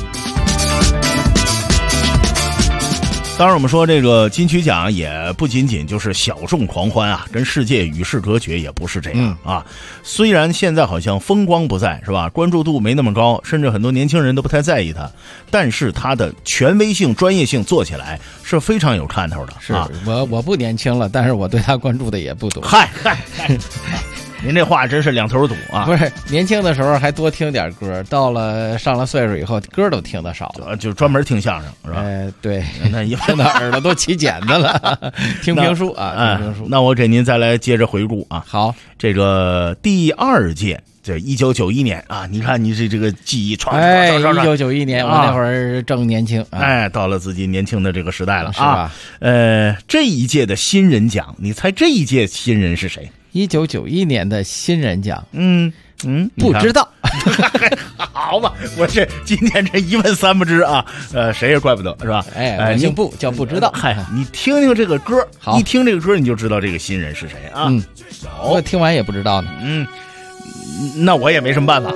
当然，我们说这个金曲奖也不仅仅就是小众狂欢啊，跟世界与世隔绝也不是这样啊。虽然现在好像风光不再，是吧？关注度没那么高，甚至很多年轻人都不太在意它，但是它的权威性、专业性做起来是非常有看头的。 是我不年轻了，但是我对他关注的也不多。 嗨。您这话真是两头堵啊！ 不是，年轻的时候还多听点歌，到了上了岁数以后，歌都听得少了， 就专门听相声，是吧？ 对，那听到耳朵都起茧子了。听评书啊，听评书。 那我给您再来接着回顾啊。 好， 这个第2届，这1991年啊，你看你这个记忆唰 ，1991年我那会儿正年轻， 到了自己年轻的这个时代了， 是吧？ 这一届的新人奖，你猜这一届新人是谁 ？1991年的新人奖， 不知道。 好吧，我这今天这一问三不知啊，谁也怪不得，是吧？ 我姓不，叫不知道。 嗨，你听听这个歌，一听这个歌你就知道这个新人是谁啊。 我听完也不知道呢。 那我也没什么办法。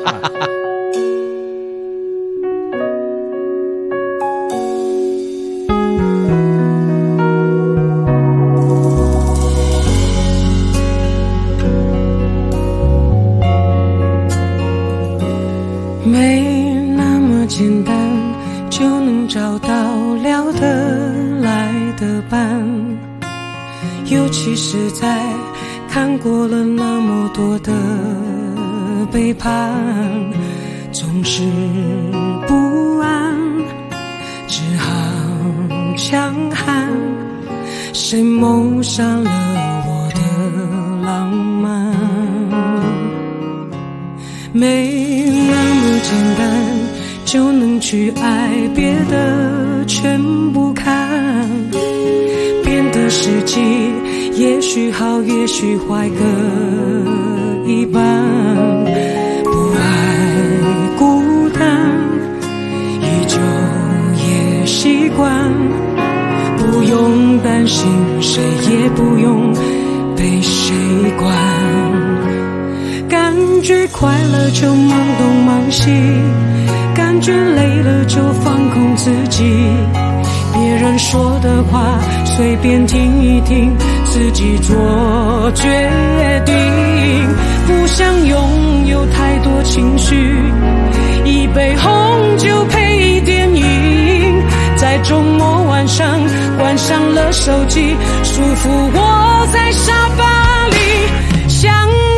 没那么简单就能找到聊得来的伴，尤其是在看过了那么多的背叛，总是不安，只好强悍，谁谋杀了我的浪漫？没那么简单就能去爱，别的全不看，变得实际，也许好也许坏各一半，不爱孤单依旧也习惯，不用担心谁也不用被谁管，感觉快乐就忙东忙西，感觉累了就放空自己，别人说的话随便听一听，自己做决定，不想拥有太多情绪，一杯红酒配电影，在周末晚上关上了手机，舒服窝在沙发里想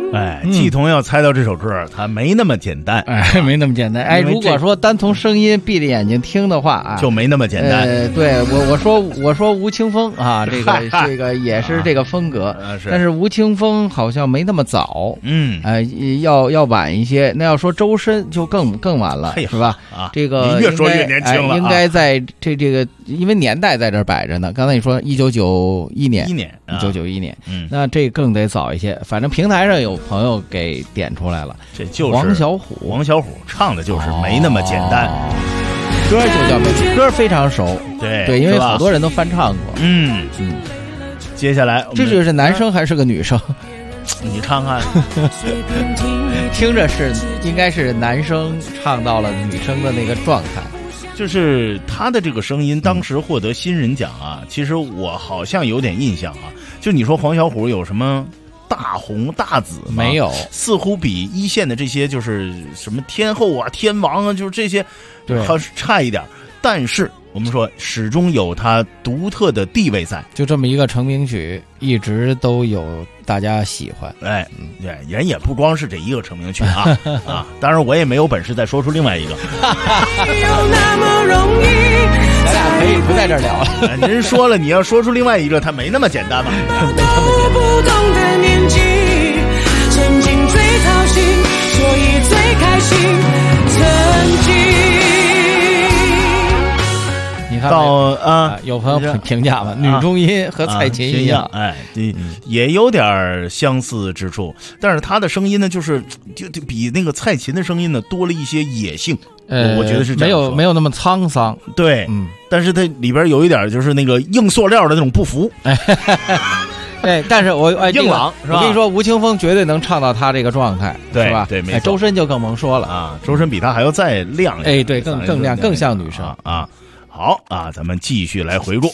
季彤要猜到这首歌，它没那么简单， 没那么简单。如果说单从声音闭着眼睛听的话就没那么简单。 对，我说吴青峰啊，这个也是这个风格，但是吴青峰好像没那么早，要晚一些。那要说周深就更晚了，是吧？这个你越说越年轻了， 应该在这个，因为年代在这摆着呢。刚才你说1991年，那这更得早一些。反正平台上有朋友给点出来了， 这就是王小虎唱的就是没那么简单， 歌就叫没，歌非常熟，对，因为好多人都翻唱过。 接下来这就是男生还是个女生？ 你看看， 听着应该是男生唱到了女生的那个状态。 就是他的这个声音当时获得新人奖啊，其实我好像有点印象啊。就你说黄小虎有什么大红大紫吗？ 没有， 似乎比一线的这些就是什么天后啊、天王啊，就是这些好差一点。但是我们说始终有他独特的地位在， 就这么一个成名曲一直都有大家喜欢。 人也不光是这一个成名曲啊啊！当然我也没有本事再说出另外一个。 咱俩可以不在这儿聊了。 您说了，你要说出另外一个，他没那么简单吧？没那么简单。 不懂的年纪，曾经最操心，所以最开心。曾经。 你看有朋友评价嘛，女中音和蔡琴一样， 也有点相似之处，但是她的声音呢，就比那个蔡琴的声音呢多了一些野性，我觉得是这样， 没有那么沧桑， 对，但是它里边有一点就是那个硬塑料的那种不服， 对，但是硬朗是吧？ 我跟你说，吴青峰绝对能唱到他这个状态，是吧？ 对，没错。 周深就更甭说了啊，周深比他还要再亮一点， 对，更亮，更像女生啊。好啊，咱们继续来回顾。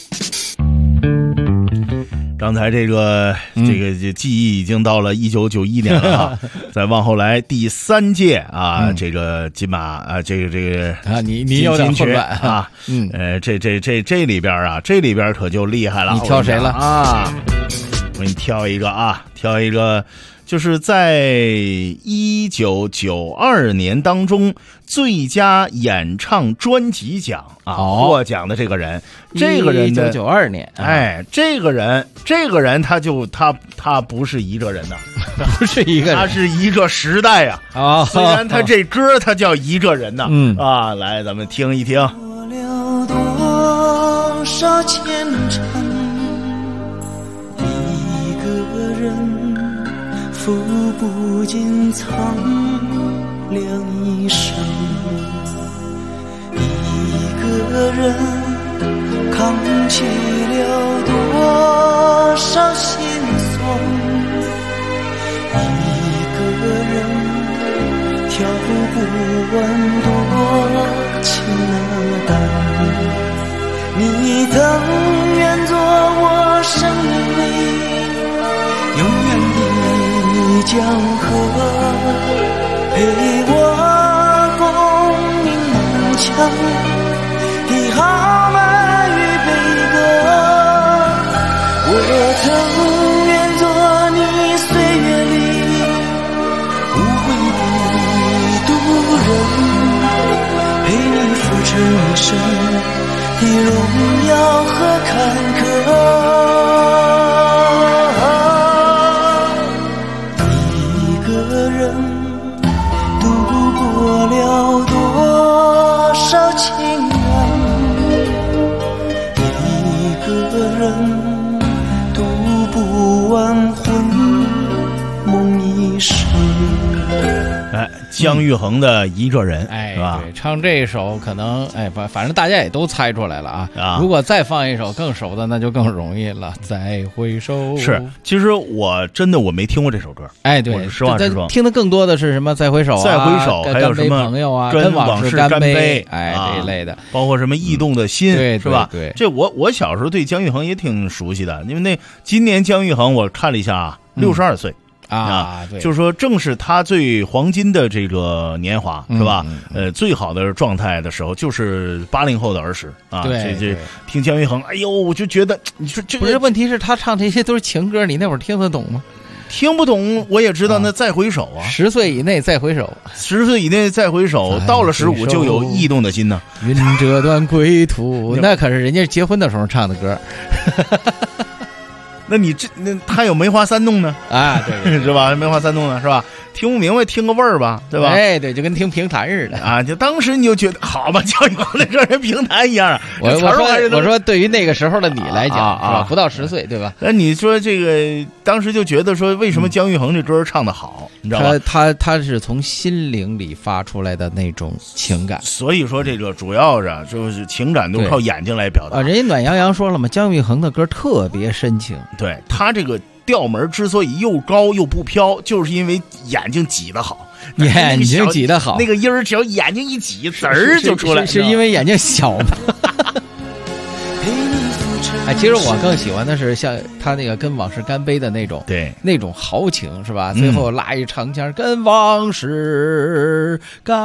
刚才这个记忆已经到了1991年了啊，再往后来第3届啊，这个金马啊，这个啊，你有点混乱啊，这里边啊，这里边可就厉害了。 你挑谁了啊？我给你挑一个。就是在1992年当中最佳演唱专辑奖获奖的这个人，这个人的 1992年， 这个人他不是一个人呐， 不是一个人， 他是一个时代啊！虽然他这歌他叫一个人呐，来咱们听一听。 过了多少前程，一个人。抚不尽苍凉一生，一个人扛起了多少心酸，一个人挑不完多情难担。你曾愿做我生命里永远的江河，陪我共鸣满腔的豪迈与悲歌。我曾愿做你岁月里无悔的渡人，陪你浮沉一生的荣耀和坎坷。 姜育恒的一个人，是吧？ 对，唱这首可能，反正大家也都猜出来了啊。如果再放一首更熟的，那就更容易了。再回首， 是，其实我真的没听过这首歌。 对， 实话实说， 听的更多的是什么？再回首啊， 再回首，还有什么朋友啊， 跟往事干杯， 这一类的， 包括什么驿动的心，是吧？ 对， 这我小时候对姜育恒也挺熟悉的，因为今年姜育恒我看了一下啊，62岁。 对， 就是说正是他最黄金的这个年华，是吧？最好的状态的时候，就是80后的儿时啊。这听姜育恒，哎呦，我就觉得你说这不是问题是他唱这些都是情歌，你那会儿听得懂吗？ 听不懂我也知道，那再回首啊 ，10岁以内再回首 ，10岁以内再回首，到了15就有异动的心呢。 云这段归途，那可是人家结婚的时候唱的歌。 那你他有梅花三弄呢？ 啊，对， 是吧？梅花三弄呢，是吧？听不明白，听个味儿吧，对吧？ 哎，对，就跟听评弹似的啊！就当时你就觉得，好吧，教育那这人评弹一样啊。 我说，对于那个时候的你来讲，是吧？不到10岁，对吧？ 那你说这个，当时就觉得说，为什么姜育恒这歌唱得好？你知道吧？ 他是从心灵里发出来的那种情感。 所以说，这个主要就是情感都靠眼睛来表达。 人家暖洋洋说了嘛，姜育恒的歌特别深情。 对他这个。调门之所以又高又不飘，就是因为眼睛挤得好， 眼睛挤得好， 那个音儿只要眼睛一挤，词儿就出来。 是因为眼睛小吗？哎，其实我更喜欢的是像他那个跟往事干杯的那种， 对， 那种豪情是吧？最后拉一长腔，跟往事干。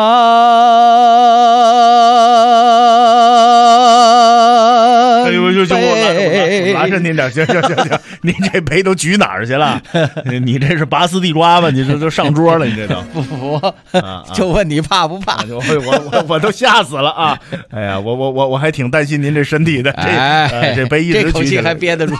哎呦，就我拉着您点，行，您这杯都举哪儿去了？你这是拔丝地瓜吧？你这都上桌了，你这都不服？就问你怕不怕？ 我都吓死了啊！哎呀，我还挺担心您这身体的，这杯一直举起来， 这口气还憋得住。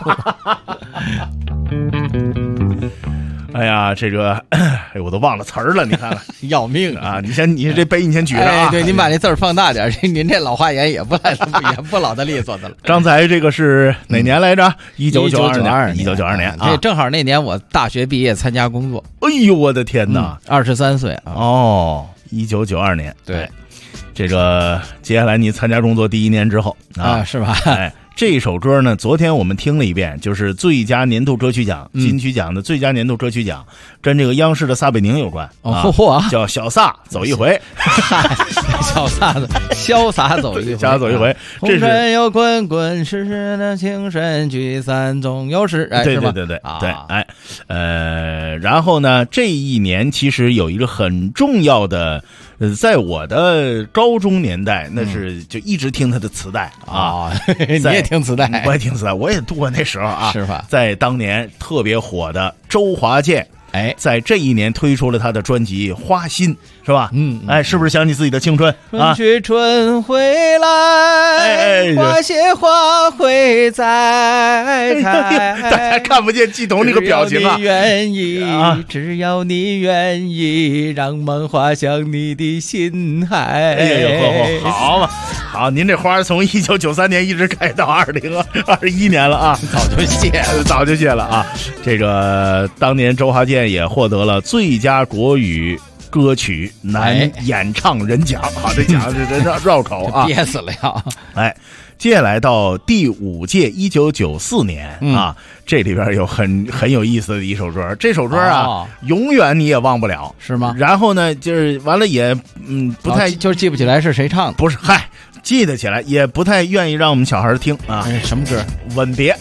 哎呀，这个，哎，我都忘了词儿了，你看看， 要命啊！你这杯你先举着啊！ 对，您把那字儿放大点，您这老花眼也不老的利索的了。 刚才这个是哪年来着？1992年啊！ 正好那年我大学毕业参加工作。 哎呦，我的天哪 ！23岁啊！ 哦，1992年， 对， 这个接下来你参加工作第1年之后啊， 是吧？ 哎。这首歌呢，昨天我们听了一遍，就是最佳年度歌曲奖、金曲奖的最佳年度歌曲奖，跟这个央视的撒贝宁有关。叫小撒走一回， 小撒子潇洒走一回， 潇洒走一回。 红尘有滚滚，世事的情深聚散总有时。哎， 对，哎，然后呢，这一年其实有一个很重要的。在我的高中年代，那是就一直听他的磁带啊。 你也听磁带？ 我也听磁带，我也度过那时候啊。 是吧？ 在当年特别火的周华健， 哎， 在这一年推出了他的专辑《花心》，是吧？哎，是不是想起自己的青春啊？ 去春回来，花谢花会再开。 大家看不见季董那个表情啊！ 只要你愿意，让梦滑向你的心海。 哎呦，好嘛，好，您这花从1993年一直开到2021年了啊，早就谢了啊。这个当年周华健也获得了最佳国语歌曲男演唱人奖，好，这奖这绕口啊， 憋死了呀！ 哎，接下来到第5届1994年啊，这里边有很有意思的一首歌，这首歌啊，永远你也忘不了， 是吗？ 然后呢，就是完了也不太就是记不起来是谁唱的， 不是，嗨，记得起来，也不太愿意让我们小孩听啊。 什么歌？ 吻别。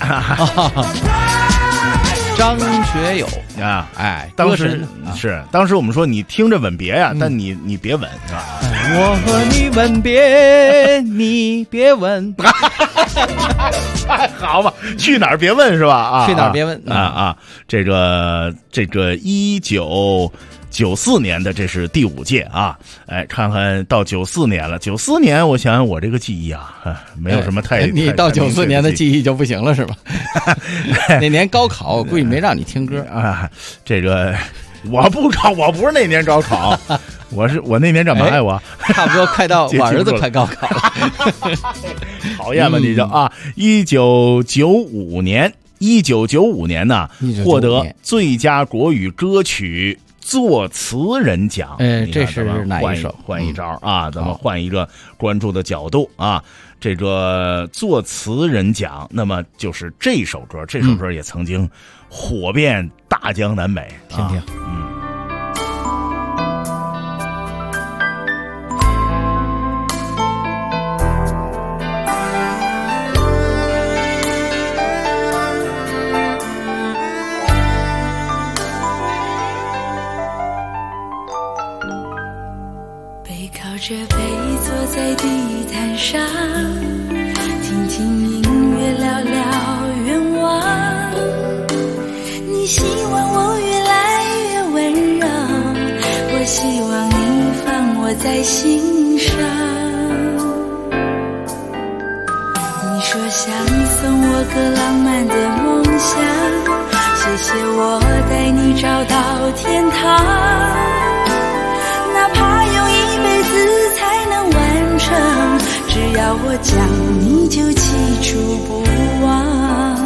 张学友啊， 哎， 当时我们说你听着吻别呀，但你别吻，是吧？ 我和你吻别，你别吻。 好吧，去哪儿别问是吧？啊， 去哪儿别问啊！这个1994年的这是第5届啊，哎，看看到94年了。94年，我想想我这个记忆啊，没有什么太。 你到94年的记忆就不行了是吧？那年高考，我估计没让你听歌啊。这个我不是那年高考，我那年怎么爱我？ 差不多快到我儿子快高考了。 讨厌吧你就啊！1995年呢，获得最佳国语歌曲作词人奖。 这是哪一首？ 换一招啊，咱们换一个关注的角度啊。这个作词人奖，那么就是这首歌也曾经火遍大江南北。 听听， 着背坐在地毯上，听听音乐，聊聊愿望。你你希望我越来越温柔，我希望你放我在心上。你说想送我个浪漫的梦想，谢谢我带你找到天堂，哪怕用一辈子才能完成，只要我讲你就记住不忘。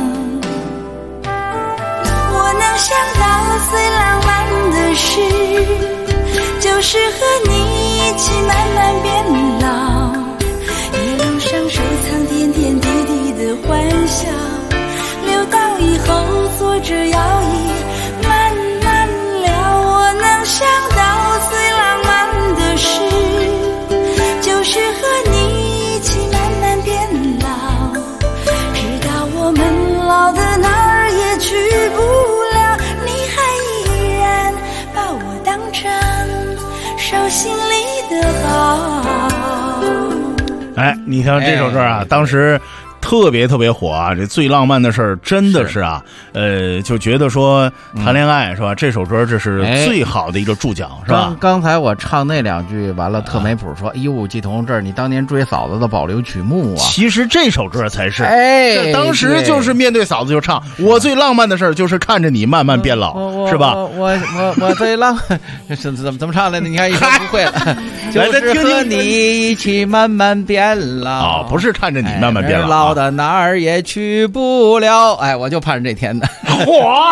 我能想到最浪漫的事，就是和你一起慢慢变老，一路上收藏点点滴滴的欢笑，留到以后坐着摇椅慢慢聊。我能想到最浪漫的事，就是和你一起慢慢变老，直到我们老的哪儿也去不了，你还依然把我当成手心里的宝。 哎，你看这首歌啊，当时特别火啊！这最浪漫的事儿真的是啊，就觉得说谈恋爱是吧？这首歌这是最好的一个注脚是吧？ 刚才我唱那两句完了，特没谱说：“哎呦，季彤，这是你当年追嫂子的保留曲目啊！” 其实这首歌才是， 这当时就是面对嫂子就唱。我最浪漫的事儿就是看着你慢慢变老，是吧？ 我最浪漫是怎么唱来的？你看一说不会了，就是和你一起慢慢变老。 哦，不是看着你慢慢变老。 到哪儿也去不了，哎，我就盼着这天的。 嚯！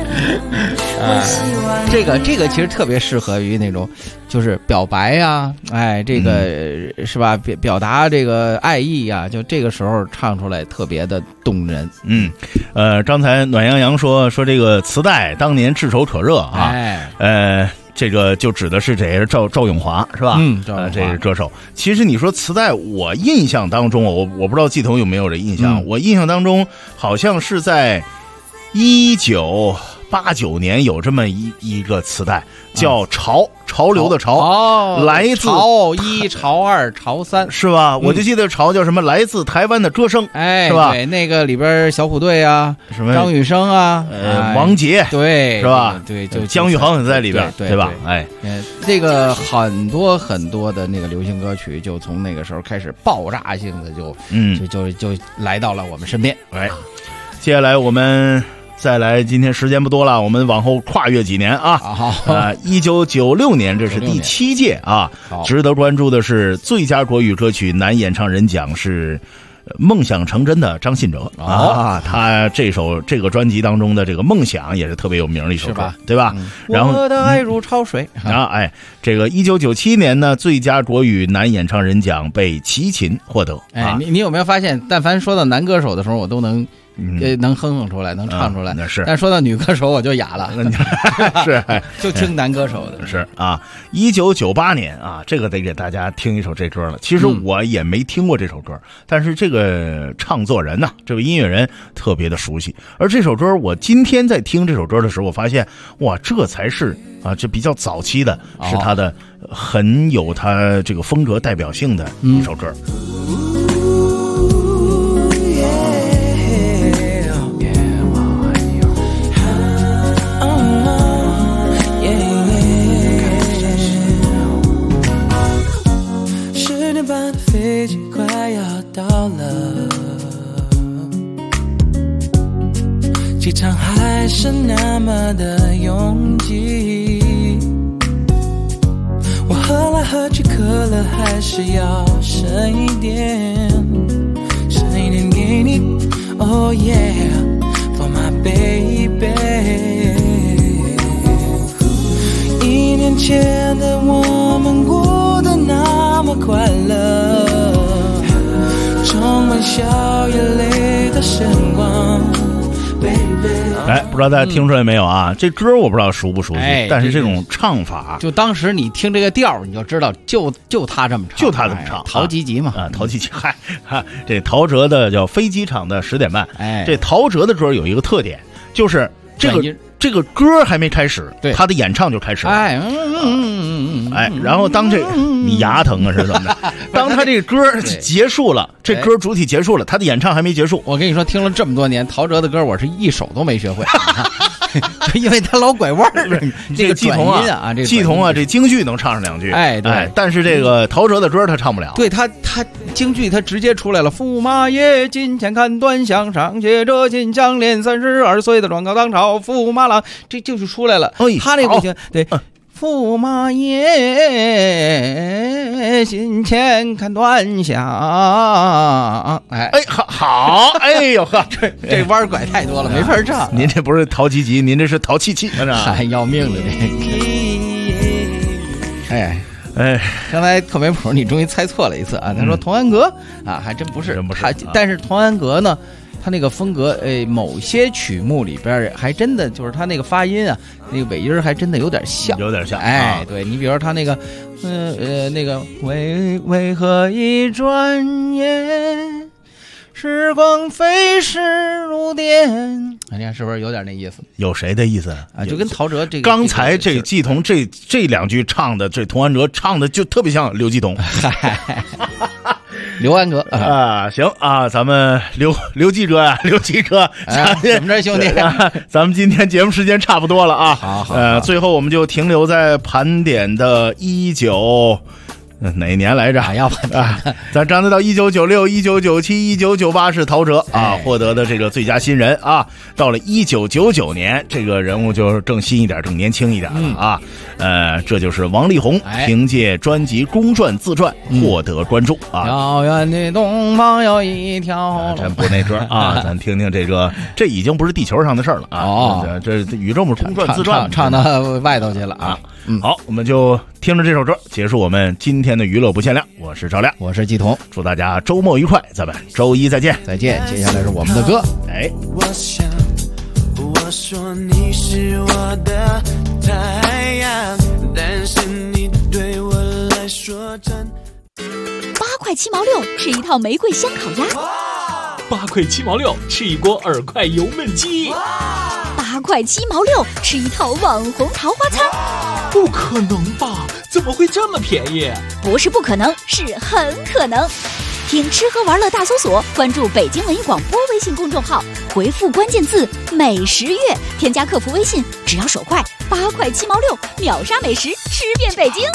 这个其实特别适合于那种，就是表白呀，哎，这个是吧？表达这个爱意呀，就这个时候唱出来特别的动人。 刚才暖洋洋说这个磁带当年炙手可热啊，这个就指的是这赵咏华是吧？这是歌手。其实你说磁带，我印象当中，我不知道季彤有没有这印象，我印象当中好像是在1989年有这么一个磁带，叫潮流的潮，来自潮1、潮2、潮3， 是吧？我就记得潮叫什么，来自台湾的歌声， 哎， 是吧？ 对，那个里边小虎队啊，什么张雨生啊， 王杰， 对， 是吧？ 对，就姜育恒也在里边，对吧？哎， 这个很多的那个流行歌曲，就从那个时候开始爆炸性的就来到了我们身边。 哎，接下来我们再来，今天时间不多了，我们往后跨越几年啊。1996年，这是第7届啊。值得关注的是最佳国语歌曲男演唱人奖是梦想成真的张信哲啊，他这个专辑当中的这个梦想也是特别有名的一首歌，对吧？然后我的爱如潮水哎，这个1997年呢，最佳国语男演唱人奖被齐秦获得。 哎，你有没有发现，但凡说到男歌手的时候，我都能哼出来，能唱出来， 是。 但说到女歌手，我就哑了， 是， 就听男歌手的。 是啊，1998年啊，这个得给大家听一首这歌了。其实我也没听过这首歌，但是这个唱作人呐，这位音乐人特别的熟悉。而这首歌，我今天在听这首歌的时候，我发现哇，这才是啊，这比较早期的，是他的很有他这个风格代表性的一首歌。 飞机快要到了，机场还是那么的拥挤，我喝来喝去，可乐还是要剩一点给你。Oh yeah, for my baby。 1年前的我们过得那么快乐，充满笑眼泪的时光。 哎，不知道大家听出来没有啊？这歌我不知道熟不熟悉，但是这种唱法， 就当时你听这个调，你就知道，就他这么唱， 就他这么唱， 陶吉吉嘛， 陶吉吉，嗨，这陶喆的叫《飞机场的10点半》。 哎， 这陶喆的歌有一个特点，就是这个歌还没开始，他的演唱就开始了。 哎， 哎，然后当你牙疼啊是怎么的？当他这个歌结束了，这歌主体结束了，他的演唱还没结束。 我跟你说，听了这么多年，陶喆的歌我是一首都没学会。 因为他老拐弯儿。 这个季童啊，季童啊，这京剧能唱上2句， 哎，对， 但是这个陶喆的歌他唱不了。 对他京剧他直接出来了，驸马爷金钱看端详，上写着金项链，32岁的状告当朝，驸马郎，这就是出来了。他那不行，对。驸马爷金钱看端详，哎， 好，哎呦呵， 这弯拐太多了，没法唱。 您这不是陶吉吉，您这是陶气气， 还要命了这。哎，刚才特别谱你终于猜错了一次啊！他说童安格啊，还真不是，但是童安格呢，他那个风格，某些曲目里边还真的就是他那个发音啊，那个尾音还真的有点像，哎，对你比如说他那个，那个为何一转眼，时光飞逝如电，你看是不是有点那意思？ 有谁的意思啊？就跟陶喆这个， 刚才这季童这2句唱的，这童安格唱的就特别像刘季童。 刘安格啊，行啊，咱们刘记者呀，刘记者， 怎么着，兄弟？ 咱们今天节目时间差不多了啊。 好， 最后我们就停留在盘点的哪年来着？咱张得到1996、1997、1998是陶喆啊获得的这个最佳新人啊。到了1999年，这个人物就更新一点、更年轻一点了啊。这就是王力宏凭借专辑《公转自传》获得关注啊。 遥远的东方有一条， 咱不是那歌啊，咱听听这个，这已经不是地球上的事儿了啊。这宇宙公转自传唱到外头去了啊。 好，我们就听着这首歌结束我们今天的娱乐不限量。我是赵亮， 我是季童， 祝大家周末愉快，咱们周一再见。 接下来是我们的歌。 我想我说你是我的太阳，但是你对我来说真。 8块7毛6吃一套玫瑰香烤鸭 ，8块7毛6吃一锅耳块油焖鸡 ，8块7毛6吃一套网红桃花餐。 不可能吧？怎么会这么便宜？ 不是不可能，是很可能。听吃喝玩乐大搜索，关注北京文艺广播微信公众号，回复关键字美食月，添加客服微信，只要手快，8块7毛6秒杀美食，吃遍北京。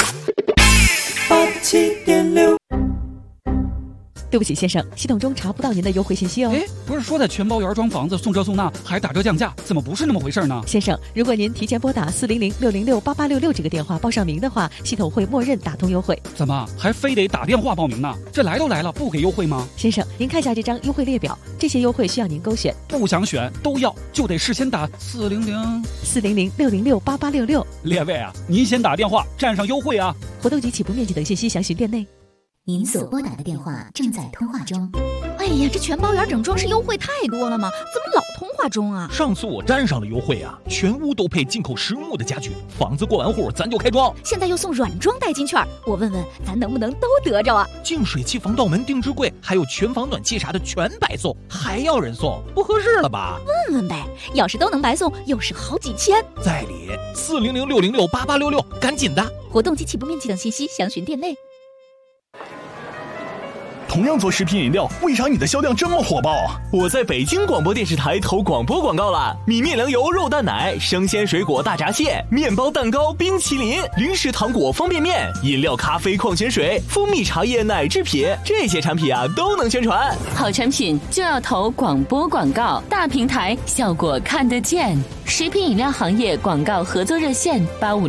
87.6。 对不起，先生，系统中查不到您的优惠信息哦。 不是说在全包园装房子送车送那还打折降价，怎么不是那么回事呢？ 先生，如果您提前拨打400-606-8866这个电话报上名的话，系统会默认打通优惠。 怎么还非得打电话报名呢？这来都来了，不给优惠吗？ 先生，您看一下这张优惠列表，这些优惠需要您勾选。 不想选都要，就得事先打 400-606-8866。 列位啊，您先打电话占上优惠啊！ 活动及起步面积等信息详询店内。 您所拨打的电话正在通话中。 哎呀，这全包园整装饰优惠太多了吗？怎么老通话中啊？ 上次我占上了优惠啊，全屋都配进口实木的家具，房子过完户咱就开装。 现在又送软装代金券，我问问咱能不能都得着啊？ 净水器、防盗门、定制柜，还有全房暖气啥的全白送，还要人送，不合适了吧？ 问问呗，要是都能白送，又是好几千。 在理，400-606-8866，赶紧的。 活动及起步面积等信息详询店内。 同样做食品饮料，为啥你的销量这么火爆？我在北京广播电视台投广播广告了，米面粮油肉蛋奶、生鲜水果大闸蟹、面包蛋糕、冰淇淋、零食糖果方便面、饮料咖啡矿泉水、蜂蜜茶叶奶制品，这些产品啊都能宣传。 好产品就要投广播广告，大平台效果看得见。食品饮料行业广告合作热线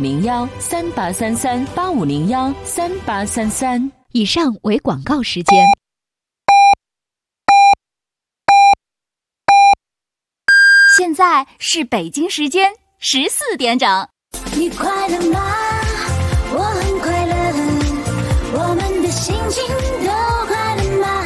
8501-3833-8501-3833。 以上为广告时间。现在是北京时间14点整。 你快乐吗？我很快乐，我们的心情都快乐吗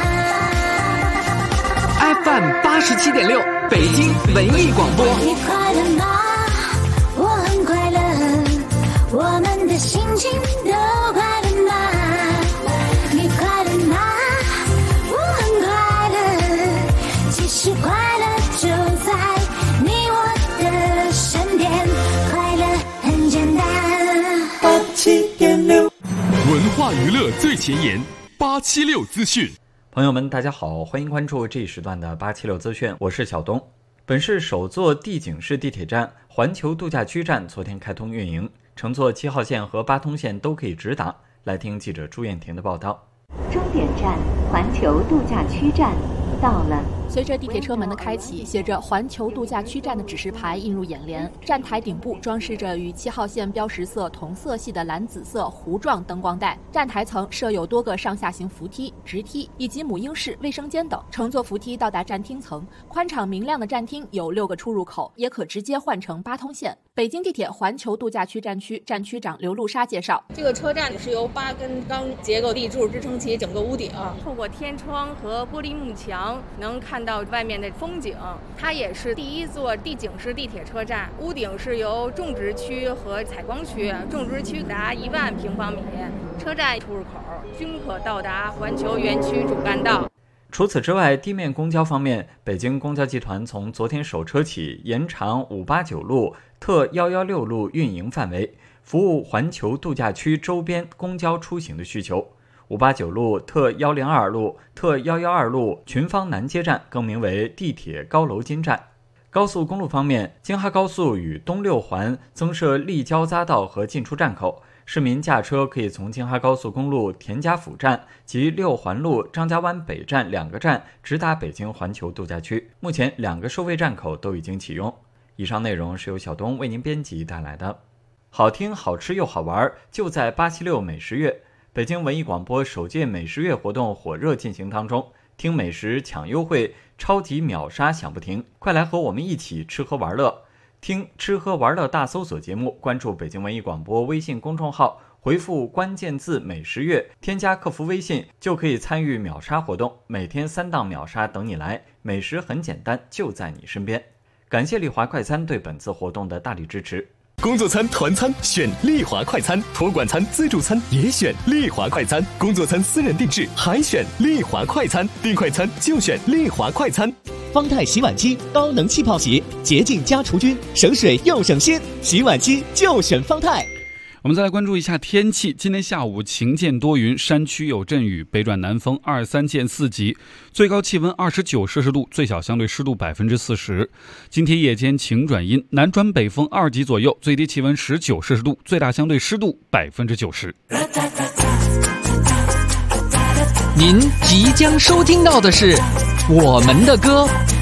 ？FM 87.6，北京文艺广播。 你快乐吗？我很快乐，我们的心情都快乐吗？你快乐吗？我很快乐，其实快乐就在你我的身边，快乐很简单。 87.6， 文化娱乐最前沿，876资讯。 朋友们，大家好，欢迎关注这一时段的876资讯，我是小东。本市首座地景式地铁站环球度假区站昨天开通运营，乘坐7号线和8通线都可以直达。来听记者朱艳婷的报道。 终点站环球度假区站到了。 随着地铁车门的开启，写着环球度假区站的指示牌映入眼帘。站台顶部装饰着与7号线标识色同色系的蓝紫色弧状灯光带，站台层设有多个上下行扶梯、直梯以及母婴室、卫生间等。乘坐扶梯到达站厅层，宽敞明亮的站厅有6个出入口，也可直接换乘8通线。北京地铁环球度假区站区站区长刘露莎介绍， 这个车站是由8根钢结构地柱支撑起整个屋顶，透过天窗和玻璃幕墙能看到外面的风景。它也是第一座地景式地铁车站，屋顶是由种植区和采光区，种植区达1万平方米，车站出入口均可到达环球园区主干道。 除此之外，地面公交方面，北京公交集团从昨天首车起延长589路、特116路运营范围，服务环球度假区周边公交出行的需求。589路、特102路、特112路群芳南街站更名为地铁高楼津站。高速公路方面，京哈高速与东6环增设立交匝道和进出站口，市民驾车可以从京哈高速公路田家府站及6环路张家湾北站2个站直达北京环球度假区。目前2个收费站口都已经启用。以上内容是由小东为您编辑带来的。好听好吃又好玩，就在876美食月。北京文艺广播首届美食月活动火热进行当中，听美食抢优惠，超级秒杀享不停，快来和我们一起吃喝玩乐。听吃喝玩乐大搜索节目，关注北京文艺广播微信公众号，回复关键字美食月，添加客服微信就可以参与秒杀活动，每天3档秒杀等你来，美食很简单，就在你身边。感谢丽华快餐对本次活动的大力支持。 工作餐、团餐选丽华快餐，托管餐、自助餐也选丽华快餐，工作餐私人定制还选丽华快餐，订快餐就选丽华快餐。 方太洗碗机高能气泡洗，洁净加除菌，省水又省心，洗碗机就选方太。 我们再来关注一下天气。今天下午晴间多云，山区有阵雨，北转南风2、3见4级，最高气温29摄氏度，最小相对湿度40%。今天夜间晴转阴，南转北风2级左右，最低气温19摄氏度，最大相对湿度90%。 您即将收听到的是我们的歌。